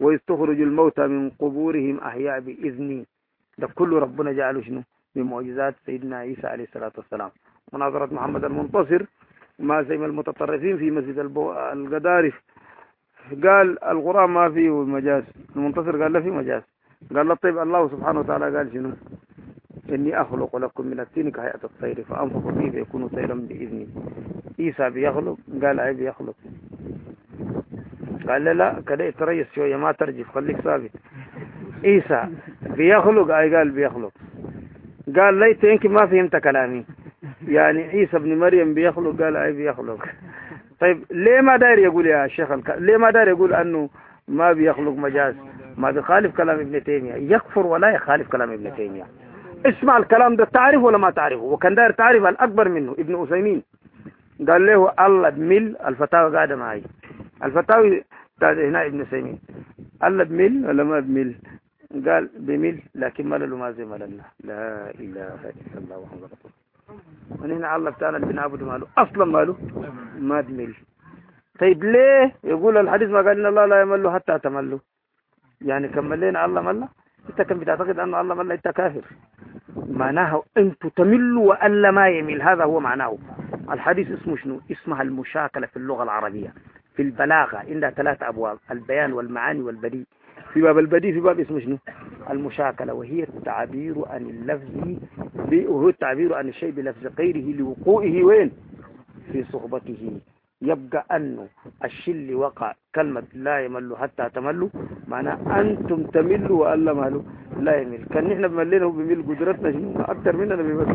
Speaker 1: وإذ تخرج الموتى من قبورهم أحياء بإذني. ده كله ربنا جعله شنو؟ من معجزات سيدنا عيسى عليه الصلاة والسلام. مناظرة محمد المنتصر مع زي المتطرفين في مسجد القدارف، قال القرآن ما فيه مجاز، المنتصر قال لا فيه مجاز. قال له طيب الله سبحانه وتعالى قال شنو؟ إني أخلق لكم من الطين كهيئة الطير فأنفخ فيه فيكون طيرا بإذني. عيسى بيخلق؟ قال أي بيخلق. قال لا لا كده تريس شوية ما ترجف خليك ثابت. عيسى بيخلق؟ أي قال بيخلق. قال ليت يمكن ما فهمت كلامي، يعني عيسى ابن مريم بيخلق؟ قال أي بيخلق. طيب ليه ما داير يقول يا شيخ الك... ليه ما داير يقول أنه ما بيخلق مجاز؟ ما بيخالف كلام ابن تيمية، يكفر ولا يخالف كلام ابن تيمية. اسمع الكلام ده، تعرف ولا ما تعرفه؟ وكان داير تعرف الأكبر منه ابن عثيمين، قال له الله بمل الفتاوى قاعدة معي، الفتاوى هنا ابن عثيمين الله بمل ولا ما بمل؟ قال بمل لكن ملل ما زي مللنا. لا إله إلا الله محمد رسول الله. ونحن الله بتاعنا اللي بنعبد ماله أصلا ماله ما بمل. طيب ليه يقول الحديث ما قال إن الله لا يمل حتى تملوا؟ يعني كملين الله ملا؟ انت كم بتعتقد أن الله ملا انت كافر. معناها انتوا تملوا وألا ما يمل، هذا هو معناه. الحديث اسمه شنو؟ اسمها المشاكلة في اللغة العربية في البلاغة، عندها ثلاث أبواب: البيان والمعاني والبديع. في باب البديع في باب اسمه شنو؟ المشاكلة، وهي التعبير عن اللفظ وهو التعبير عن الشيء بلفظ غيره لوقوعه وين؟ في صحبته. يبقى أنه الشيء اللي وقع كلمة لا يمل حتى تملوا، معناه أنتم تملوا وألا مالوا لا يمل. كان نحن بملينا وبمل قدرتنا شنو أكثر مننا بمل.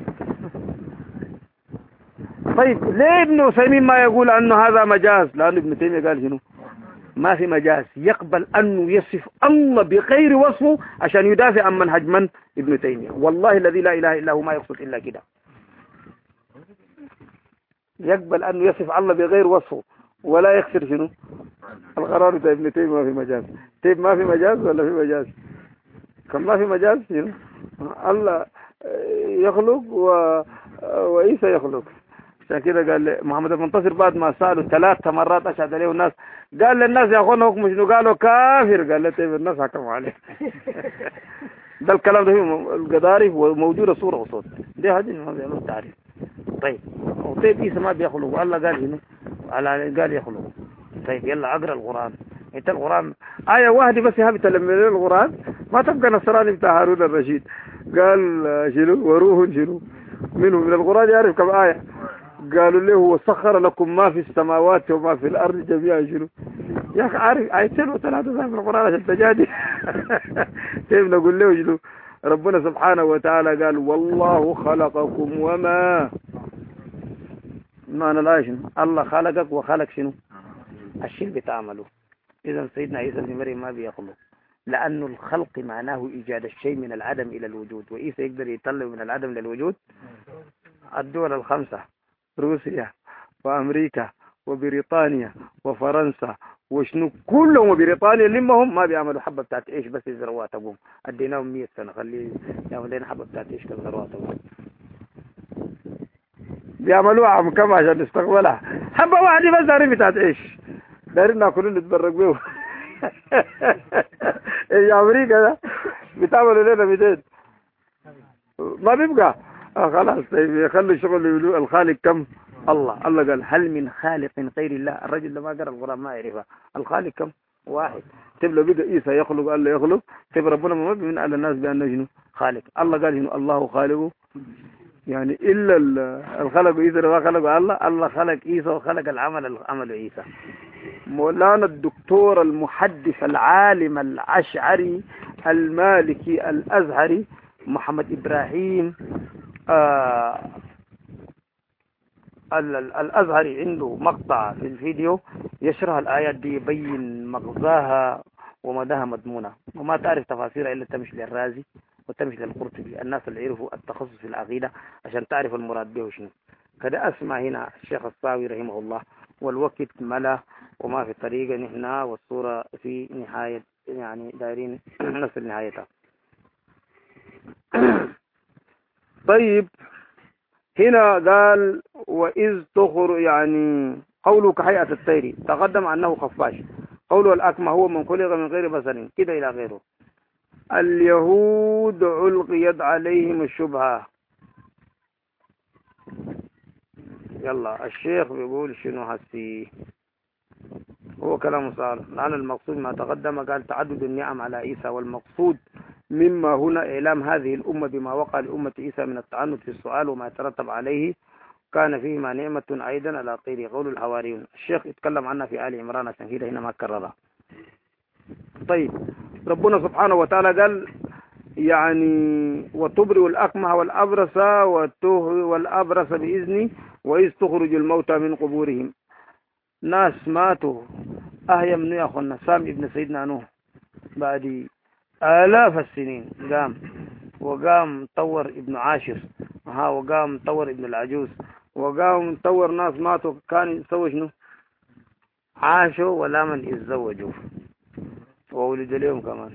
Speaker 1: طيب ليه ابن عثيمين ما يقول أنه هذا مجاز؟ لأنه ابن تيمية قال شنو؟ ما في مجاز، يقبل أنه يصف الله بغير وصفه عشان يدافع عن منهج من؟ ابن تيمية. والله الذي لا إله إلا هو ما يقصد إلا كده، يقبل أنه يصف الله بغير وصفه ولا يكسر شنو؟ القرار بتاع ابن تيمية ما في مجاز. طيب ما في مجاز ولا في مجاز؟ كم ما في مجاز شنو؟ الله يخلق و... وعيسى يخلق. عشان كده قال محمد المنتصر بعد ما سأله ثلاث مرات أشهد عليه الناس، قال للناس يا أخوانا حكم شنو؟ قالوا كافر. قال له طيب الناس حكموا عليه. ده الكلام ده في القدارف وموجودة صورة وصوت، دي هذه ما بيعملوا تعريف. طيب طيب عيسى ما بيخلق والله قال شنو؟ قال يخلق. طيب يلا اقرا القرآن. انت القرآن آية واحدة بس هذه تلمي القرآن ما تبقى نصراني بتاع هارون الرشيد. قال شنو؟ وروح شنو منه من القرآن يعرف كم آية؟ قالوا له وسخر لكم ما في السماوات وما في الأرض جميعا شنو؟ يا أخي عارف آيتين وثلاثة في القرآن عشان تجادي. كيف نقول له شنو؟ ربنا سبحانه وتعالى قال والله خلقكم وما معنى لا شنو؟ الله خلقك وخلق شنو؟ الشيء بتعمله. إذا سيدنا عيسى بن مريم ما بيخلق، لأنه الخلق معناه إيجاد الشيء من العدم إلى الوجود، وعيسى يقدر يطلع من العدم للوجود. الدول الخمسة روسيا وأمريكا وبريطانيا وفرنسا وشنو كلهم وبريطانيا لمهم ما بيعملوا حبة بتاعت إيش بس يزرعوها تقوم. أديناهم مية سنة خليه يعمل لنا حبة بتاعت إيش كزرعوها تقوم. بيعملوها عم كم عشان نستقبلها حبة واحدة بس دارين بتاعت إيش دارين ناكلين نتبرق بيه. يا أمريكا ده بتعملوا لنا ميتين ما بيبقى آه خلاص. طيب يخلوا الشغل يقولوا الخالق كم؟ الله. الله قال هل من خالق غير الله؟ الرجل لما قرأ القرآن ما يعرفها. الخالق كم؟ واحد. طيب لو بقى عيسى يخلق الله يخلق، طيب ربنا ما من على الناس بأنه شنو؟ خالق. الله قال شنو؟ الله خالقه، يعني إلا الخلق عيسى ما خلق الله. الله خلق عيسى وخلق العمل عمل عيسى. مولانا الدكتور المحدث العالم الأشعري المالكي الأزهري محمد إبراهيم آه الأزهري عنده مقطع في الفيديو يشرح الآيات دي، يبين مغزاها ومداها مضمونة، وما تعرف تفاسيرها إلا تمشي للرازي وتمشي للقرطبي، الناس اللي يعرفوا التخصص في العقيدة عشان تعرف المراد به شنو. كده أسمع هنا الشيخ الصاوي رحمه الله، والوقت ملا وما في طريقة نحن، والصورة في نهاية يعني دايرين نصل نهايتها. طيب هنا قال وإذ تخر يعني قوله كهيئة الطير، تقدم أنه خفاش، قوله الأكمه هو من خلق من غير بصر كده إلى غيره. اليهود علقيت عليهم الشبهة. يلا الشيخ بيقول شنو هسي، هو كلام صار. لأن المقصود ما تقدم قال تعدد النعم على عيسى، والمقصود مما هنا إعلام هذه الأمة بما وقع لأمة عيسى من التعنت في السؤال وما يترتب عليه، كان فيهما نعمة أيضا على غير قول الحواريون. الشيخ يتكلم عنها في آل عمران عشان كده هنا ما كررها. طيب ربنا سبحانه وتعالى قال يعني وتبرئ الأكمه والأبرص والأبرص بإذني وإذ تخرج الموتى من قبورهم. ناس ماتوا أهيا من يا أخونا سام ابن سيدنا نوح بعد آلاف السنين قام، وقام طور ابن عاشر ها، وقام طور ابن العجوز، وقام طور ناس ماتوا كان يسوي شنو؟ عاشوا ولا من يتزوجوا وولد اليوم كمان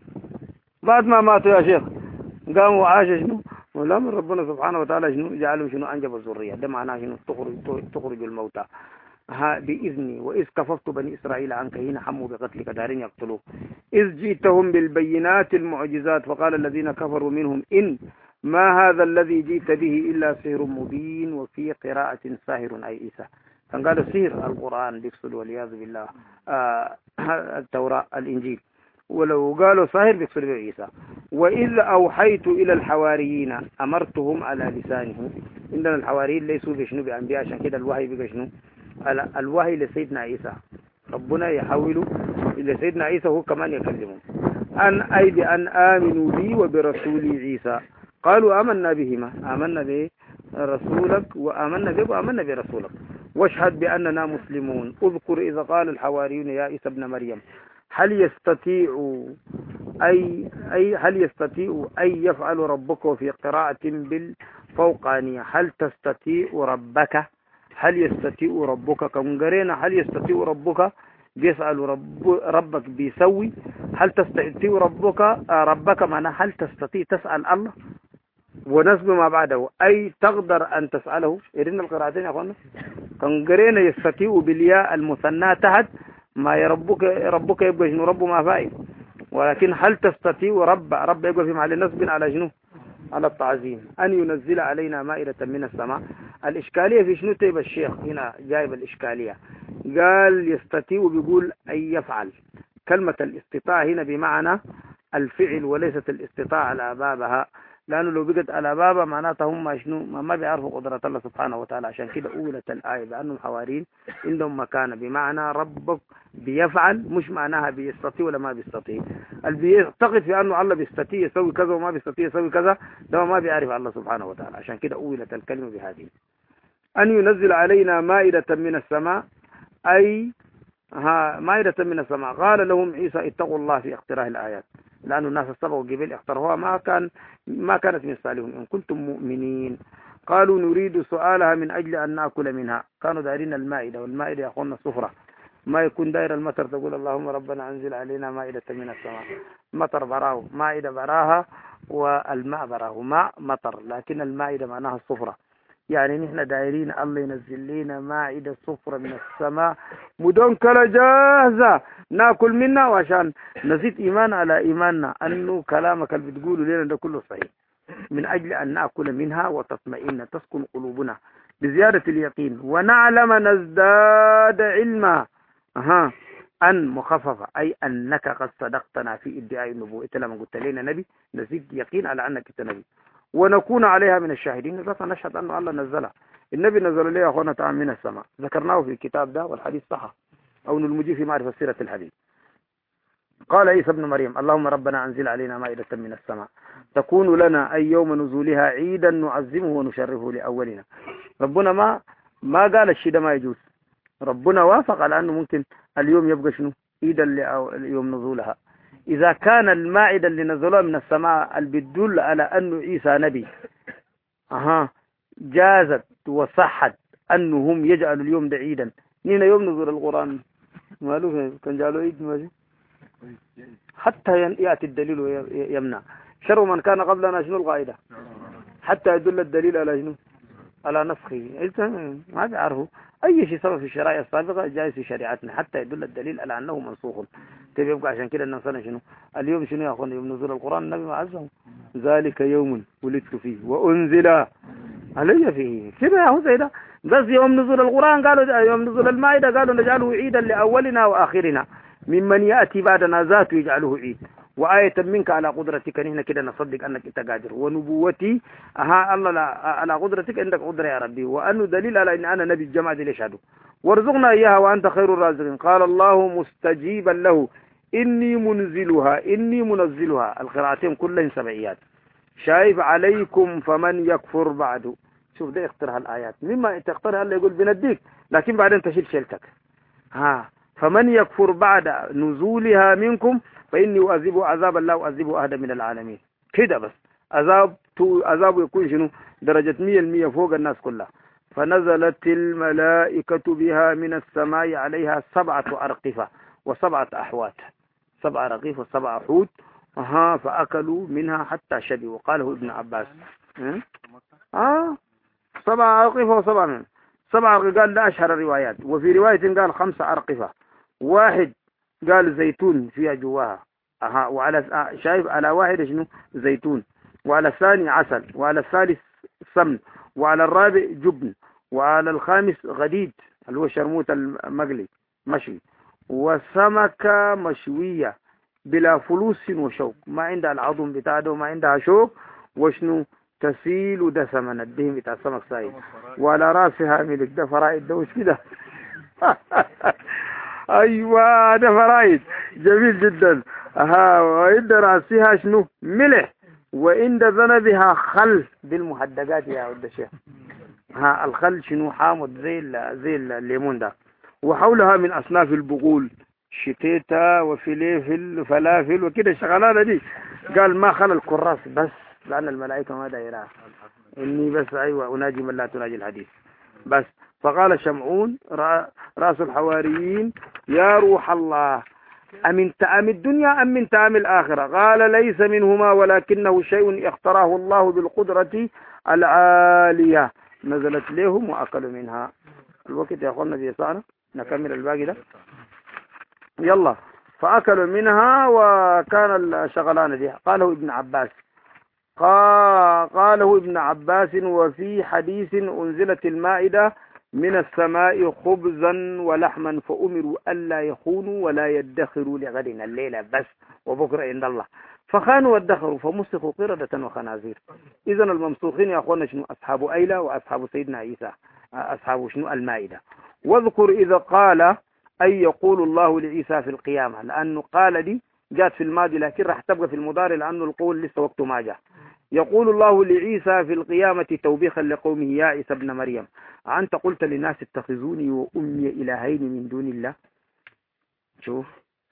Speaker 1: بعد ما ماتوا يا شيخ قاموا عاشوا شنو؟ ولا من ربنا سبحانه وتعالى شنو جعلوا شنو أنجب الذرية. ده معناه شنو؟ تخرج تخرج الموتى ها بإذني وإذ كففت بني إسرائيل عنك حين حموا بقتلك دارين يقتلوك إذ جئتهم بالبينات المعجزات فقال الذين كفروا منهم إن ما هذا الذي جئت به إلا سحر مبين. وفي قراءة ساهر أي عيسى، كان قالوا سحر القرآن بيقصد والعياذ بالله آه التوراة الإنجيل، ولو قالوا ساهر بيقصد عيسى. وإذ أوحيت إلى الحواريين أمرتهم على لسانه. عندنا الحواريين ليسوا بشنو بأنبياء، عشان كده الوحي بشنو الوحي لسيدنا عيسى. ربنا يحول إلى سيدنا عيسى هو كمان يكلمهم أن أي بأن آمنوا بي وبرسولي عيسى. قالوا آمنا بهما، آمنا برسولك وآمنا بك وآمنا برسولك واشهد بأننا مسلمون. اذكر إذا قال الحواريون يا عيسى ابن مريم هل يستطيع أي أي هل يستطيع أن يفعل ربك، في قراءة بالفوقانية هل تستطيع ربك، هل يستطيع ربك كم قرينا هل يستطيع ربك بيسأل رب ربك بيسوي، هل تستطيع ربك آه ربك معناه هل تستطيع تسأل الله، ونسب ما بعده أي تقدر أن تسأله. إرنا القراءتين يا أخوانا كم قرينا يستطيع بالياء المثنى تحت ما يربك ربك يبقى شنو رب ما فاعل، ولكن هل تستطيع رب رب يبقى في محل نسب على شنو على التعظيم. أن ينزل علينا مائدة من السماء. الإشكالية في شنو تيب الشيخ هنا جايب الإشكالية، قال يستطيع بيقول أن يفعل. كلمة الاستطاعة هنا بمعنى الفعل وليست الاستطاعة على بابها، لأنه لو بقت على بابها معناتها هم شنو ما بيعرفوا قدرة الله سبحانه وتعالى. عشان كده أولت الآية بأنهم حوارين عندهم مكانة بمعنى ربك بيفعل، مش معناها بيستطيع ولا ما بيستطيع. اللي بيعتقد في أنه الله بيستطيع يسوي كذا وما بيستطيع يسوي كذا ده ما بيعرف الله سبحانه وتعالى. عشان كده أولت الكلمة بهذه. أن ينزل علينا مائدة من السماء أي ها مائدة من السماء. قال لهم عيسى اتقوا الله في اقتراح الآيات، لأن الناس السبق قبل اقترحوها ما كان ما كانت من صالحهم إن كنتم مؤمنين. قالوا نريد سؤالها من أجل أن نأكل منها. كانوا دايرين المائدة، والمائدة يا أخونا الصفرة، ما يكون داير المطر تقول اللهم ربنا أنزل علينا مائدة من السماء. مطر براه، مائدة براها، والماء براه ماء مطر، لكن المائدة معناها الصفرة. يعني نحن دايرين الله ينزل لنا مائدة صفرة من السماء مدنكلة جاهزة ناكل منها، وعشان نزيد إيمان على إيماننا أنه كلامك اللي بتقوله لنا ده كله صحيح، من أجل أن نأكل منها وتطمئن تسكن قلوبنا بزيادة اليقين ونعلم نزداد علما. أها أن مخففة أي أنك قد صدقتنا في ادعاء النبوة لما قلت لنا نبي، نزيد يقين على أنك أنت نبي، ونكون عليها من الشاهدين. بس نشهد أن الله نزلها. النبي نزل ليه أخوانا تعالى من السماء، ذكرناه في الكتاب ده والحديث صح أو نلمجي في معرفة سيرة الحديث. قال عيسى ابن مريم اللهم ربنا أنزل علينا مائدة من السماء تكون لنا أي يوم نزولها عيدا نعظمه ونشرفه لأولنا. ربنا ما ما قال الشيء ده ما يجوز، ربنا وافق على أنه ممكن اليوم يبقى شنو عيدا ليوم نزولها. إذا كان المائدة اللي نزلوها من السماء اللي بتدل على أنه عيسى نبي أها جازت وصحت أنهم يجعلوا اليوم ده عيدا. نين يوم نزول القرآن مالوه كان جعلوا عيد ماشي حتى يأتي الدليل ويمنع. شر من كان قبلنا شنو القاعدة حتى يدل الدليل على شنو على نسخه. ما بيعرفوا أي شيء سبب في الشرائع السابقة جائز في شريعتنا حتى يدل الدليل على أنه منسوخ. تبي يبقى عشان كده النصارى شنو اليوم شنو يا أخوان يوم نزول القرآن النبي ما عزهم ذلك يوم ولدت فيه وأنزل علي فيه كده يا هو زي ده. بس يوم نزول القرآن قالوا يوم نزول المائدة قالوا نجعله عيدا لأولنا وآخرنا ممن يأتي بعدنا ذاته يجعله عيد وآية منك على قدرتك نحن كده نصدق أنك أنت قادر ونبوتي أها الله لا على قدرتك عندك قدرة يا ربي وأنه دليل على أن أنا نبي الجماعة دي يشهدوا وارزقنا إياها وأنت خير الرازقين. قال الله مستجيبا له إني منزلها إني منزلها القراءتين كلهن سبعيات. شايف عليكم فمن يكفر بعده. شوف ده اخترها الآيات مما تختارها الله يقول بنديك لكن بعدين تشيل شيلتك. ها فمن يكفر بعد نزولها منكم فإني أعذبه عذابا لا أعذبه أحدا من العالمين. كده بس عذاب عذاب يكون شنو درجة مية المية فوق الناس كلها. فنزلت الملائكة بها من السماء عليها سبعة أرقفة وسبعة أحوات سبعة رقيف وسبعة حوت أها فأكلوا منها حتى شبعوا. وقاله ابن عباس آه سبعة أرقفة وسبعة سبعة قال لا أشهر الروايات. وفي رواية قال خمسة أرقفة واحد قال زيتون فيها جواها أها وعلى شايف على واحد شنو زيتون وعلى الثاني عسل وعلى الثالث سمن وعلى الرابع جبن وعلى الخامس غديد اللي هو شرموط المقلي مشوي وسمكة مشوية بلا فلوس وشوك ما عندها العظم بتاعه وما عندها شوك وشنو تسيل دسما الدهم بتاع السمك سايد وعلى راسها ملك ده فرائد ده وش كده ايوه ده فرائد جميل جدا. ها وعند راسها شنو ملح وعند ذنبها خل بالمهدقات يا ولد الشيخ. ها الخل شنو حامض زي زي الليمون ده. وحولها من اصناف البقول شتيتا وفليفل فلافل وكده الشغلانه دي. قال ما خلى الكراس بس لان الملائكه ما دايرها اني بس ايوه اناجي من لا تناجي الحديث بس. فقال شمعون راس الحواريين يا روح الله أمن تأم الدنيا أم من تأم الآخرة؟ قال ليس منهما ولكنه شيء اختراه الله بالقدرة العالية نزلت لهم وأكلوا منها. الوقت يا أخوانا بيسعنا نكمل الباقي ده يلا. فأكلوا منها وكان الشغلان دي. قاله ابن عباس قاله ابن عباس وفي حديث أنزلت المائدة من السماء خبزا ولحما فأمروا ألا يخونوا ولا يدخروا لغدنا الليلة بس وبكرة عند الله فخانوا وادخروا فمسخوا قردة وخنازير. إذن الممسوخين يا أخوانا شنو أصحاب أيلة وأصحاب سيدنا عيسى أصحاب شنو المائدة. واذكر إذا قال أي يقول الله لعيسى في القيامة لأنه قال دي جات في الماضي لكن راح تبقى في المضارع لأنه القول لسه وقته ما جاء. يقول الله لعيسى في القيامة توبيخا لقومه يا عيسى ابن مريم أنت قلت للناس اتخذوني وأمي إلهين من دون الله. شوف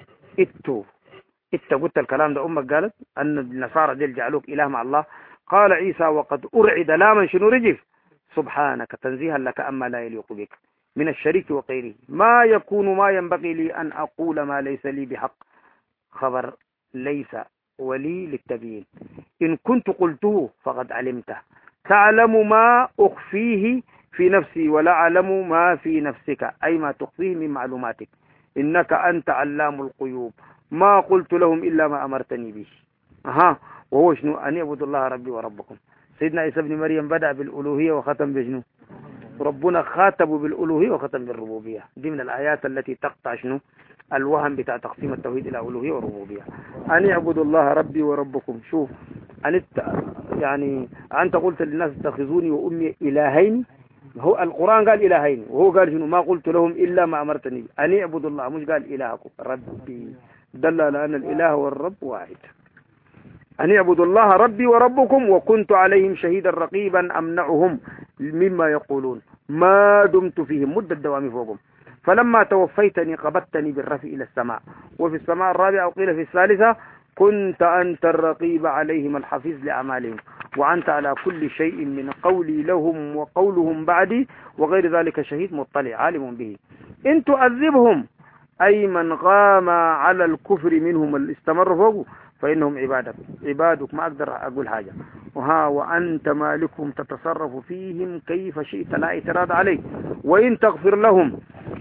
Speaker 1: اتو انت قلت الكلام ده أمك قالت أن النصارى ديل جعلوك إله مع الله. قال عيسى وقد أرعد لا من شنو رجف سبحانك تنزيها لك أما لا يليق بك من الشريك وغيره ما يكون ما ينبغي لي أن أقول ما ليس لي بحق خبر ليس ولي للتبيين إن كنت قلته فقد علمته تعلم ما أخفيه في نفسي ولا أعلم ما في نفسك أي ما تخفيه من معلوماتك إنك أنت علام الغيوب ما قلت لهم إلا ما أمرتني به. أها وهو شنو أن يعبدوا الله ربي وربكم. سيدنا عيسى ابن مريم بدأ بالألوهية وختم بشنو ربنا خاتب بالألوهية وختم بالربوبية. دي من الآيات التي تقطع شنو الوهم بتاع تقسيم التوحيد إلى ألوهية وربوبية. أن يعبدوا الله ربي وربكم. شوف أنت يعني أنت قلت للناس اتخذوني وأمي إلهين. هو القرآن قال إلهين وهو قال شنو ما قلت لهم إلا ما أمرتني أن يعبدوا الله مش قال إلهكم ربي دل على أن الإله والرب واحد. أن يعبدوا الله ربي وربكم وكنت عليهم شهيدا رقيبا أمنعهم مما يقولون ما دمت فيهم مدة دوامي فوقهم فلما توفيتني قبضتني بالرفع إلى السماء وفي السماء الرابعة وقيل في الثالثة كنت أنت الرقيب عليهم الحفيظ لأعمالهم وأنت على كل شيء من قولي لهم وقولهم بعدي وغير ذلك شهيد مطلع عالم به إن تؤذبهم أي من قام على الكفر منهم اللي استمر فوقه فإنهم عبادك عبادك ما أقدر أقول حاجة وها وأنت مالكهم تتصرف فيهم كيف شئت لا اعتراض عليك، وإن تغفر لهم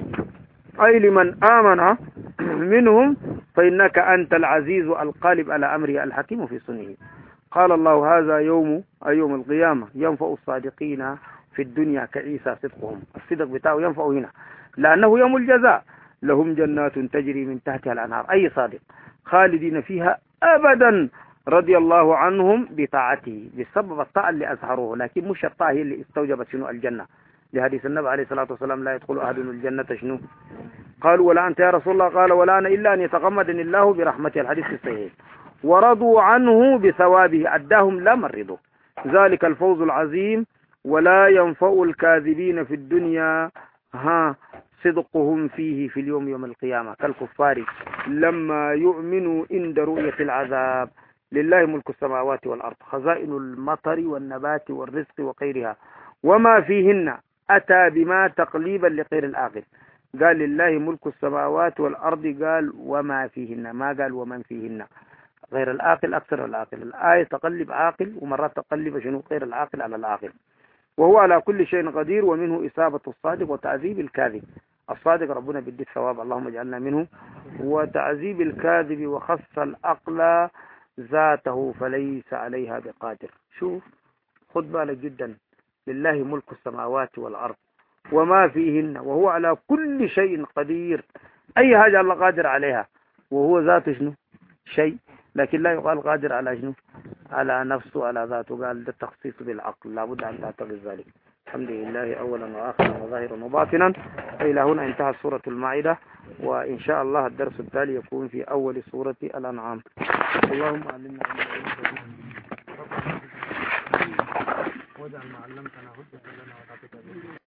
Speaker 1: أي لمن آمن منهم فإنك أنت العزيز القالب على أمره الحكيم في صنعه. قال الله هذا يوم أي يوم القيامة ينفع الصادقين في الدنيا كعيسى صدقهم، الصدق بتاعه ينفع هنا لأنه يوم الجزاء، لهم جنات تجري من تحتها الأنهار أي صادق خالدين فيها أبدا رضي الله عنهم بطاعته بسبب الطاعة اللي أظهروه، لكن مش الطاعة هي اللي استوجبت شنو الجنة، لحديث النبي عليه الصلاة والسلام لا يدخل أحد الجنة شنو. قالوا ولا أنت يا رسول الله؟ قال ولا أنا إلا أن يتغمدني الله برحمته، الحديث الصحيح. ورضوا عنه بثوابه أداهم لا مرضوا، ذلك الفوز العظيم. ولا ينفع الكاذبين في الدنيا ها صدقهم فيه في اليوم يوم القيامة كالكفار لما يؤمنوا عند رؤية العذاب. لله ملك السماوات والأرض خزائن المطر والنبات والرزق وغيرها وما فيهن، أتى بما تقليبا لغير الآخر، قال لله ملك السماوات والأرض قال وما فيهن، ما قال ومن فيهن، غير العاقل أكثر العاقل. الآية تقلب عاقل ومرات تقلب شنو غير العاقل على العاقل. وهو على كل شيء قدير، ومنه إصابة الصادق وتعذيب الكاذب. الصادق ربنا بدي الثواب اللهم اجعلنا منه، وتعذيب الكاذب وخص الأقل ذاته فليس عليها بقادر. شوف خد بالك جدا، لله ملك السماوات والأرض وما فيهن وهو على كل شيء قدير، أي حاجة الله قادر عليها، وهو ذاته شنو شيء، لكن لا يقال قادر على شنو على نفسه على ذاته، قال ده التخصيص بالعقل لابد أن تعتقد ذلك. الحمد لله أولا وآخرا وظاهرا وباطنا. إلى هنا انتهت سورة المائدة، وإن شاء الله الدرس التالي يكون في أول سورة الأنعام. اللهم علمنا واجعل ما علمتنا حجة لنا ولا تجعل